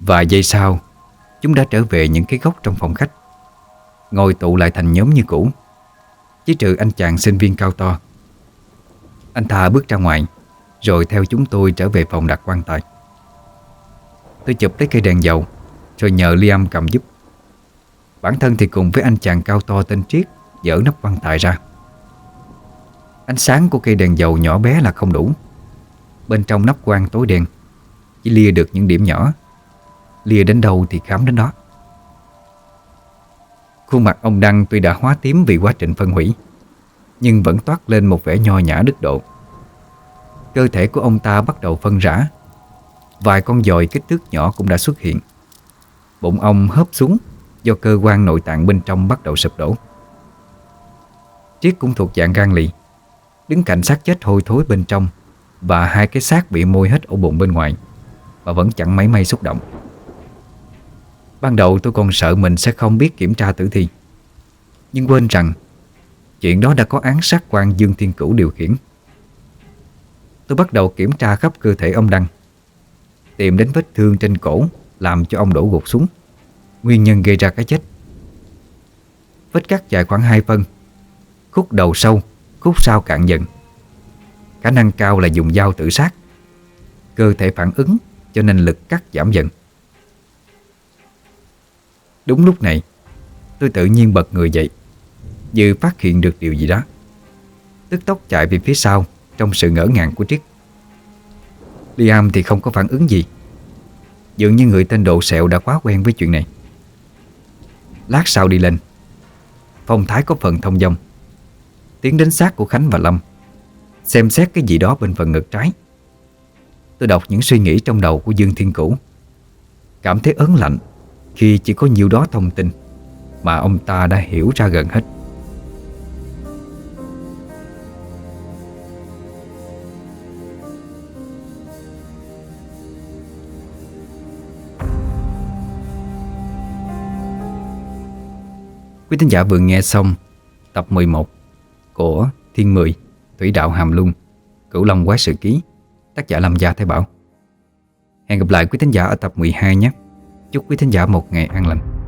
Vài giây sau, chúng đã trở về những cái góc trong phòng khách, ngồi tụ lại thành nhóm như cũ, chỉ trừ anh chàng sinh viên cao to. Anh ta bước ra ngoài, rồi theo chúng tôi trở về phòng đặt quan tài. Tôi chụp lấy cây đèn dầu, rồi nhờ Liam cầm giúp. Bản thân thì cùng với anh chàng cao to tên Triết dỡ nắp quan tài ra. Ánh sáng của cây đèn dầu nhỏ bé là không đủ. Bên trong nắp quan tối đen, chỉ lia được những điểm nhỏ. Lia đến đâu thì khám đến đó. Khuôn mặt ông Đăng tuy đã hóa tím vì quá trình phân hủy, nhưng vẫn toát lên một vẻ nho nhã đức độ. Cơ thể của ông ta bắt đầu phân rã. Vài con dòi kích thước nhỏ cũng đã xuất hiện. Bụng ông hớp xuống do cơ quan nội tạng bên trong bắt đầu sụp đổ. Triết cũng thuộc dạng gan lì, đứng cạnh xác chết hôi thối bên trong và hai cái xác bị môi hết ổ bụng bên ngoài, mà vẫn chẳng mấy may xúc động. Ban đầu tôi còn sợ mình sẽ không biết kiểm tra tử thi, nhưng quên rằng chuyện đó đã có án sát quan Dương Thiên Cửu điều khiển. Tôi bắt đầu kiểm tra khắp cơ thể ông Đăng, tìm đến vết thương trên cổ làm cho ông đổ gục xuống, nguyên nhân gây ra cái chết. Vết cắt dài khoảng hai phân, khúc đầu sâu, khúc sau cạn dần. Khả năng cao là dùng dao tự sát. Cơ thể phản ứng cho nên lực cắt giảm dần. Đúng lúc này, tôi tự nhiên bật người dậy, như phát hiện được điều gì đó. Tức tốc chạy về phía sau trong sự ngỡ ngàng của Triết. Liam thì không có phản ứng gì, dường như người tên độ sẹo đã quá quen với chuyện này. Lát sau đi lên, phong thái có phần thông dong, tiến đến xác của Khánh và Lâm, xem xét cái gì đó bên phần ngực trái. Tôi đọc những suy nghĩ trong đầu của Dương Thiên Cửu, cảm thấy ớn lạnh khi chỉ có nhiêu đó thông tin mà ông ta đã hiểu ra gần hết. Quý thính giả vừa nghe xong tập mười một của Thiên Mười, Thủy Đạo Hàm Luân, Cửu Long Quái Sự Ký, tác giả Lâm Gia Thái Bảo. Hẹn gặp lại quý thính giả ở tập mười hai nhé. Chúc quý thính giả một ngày an lành.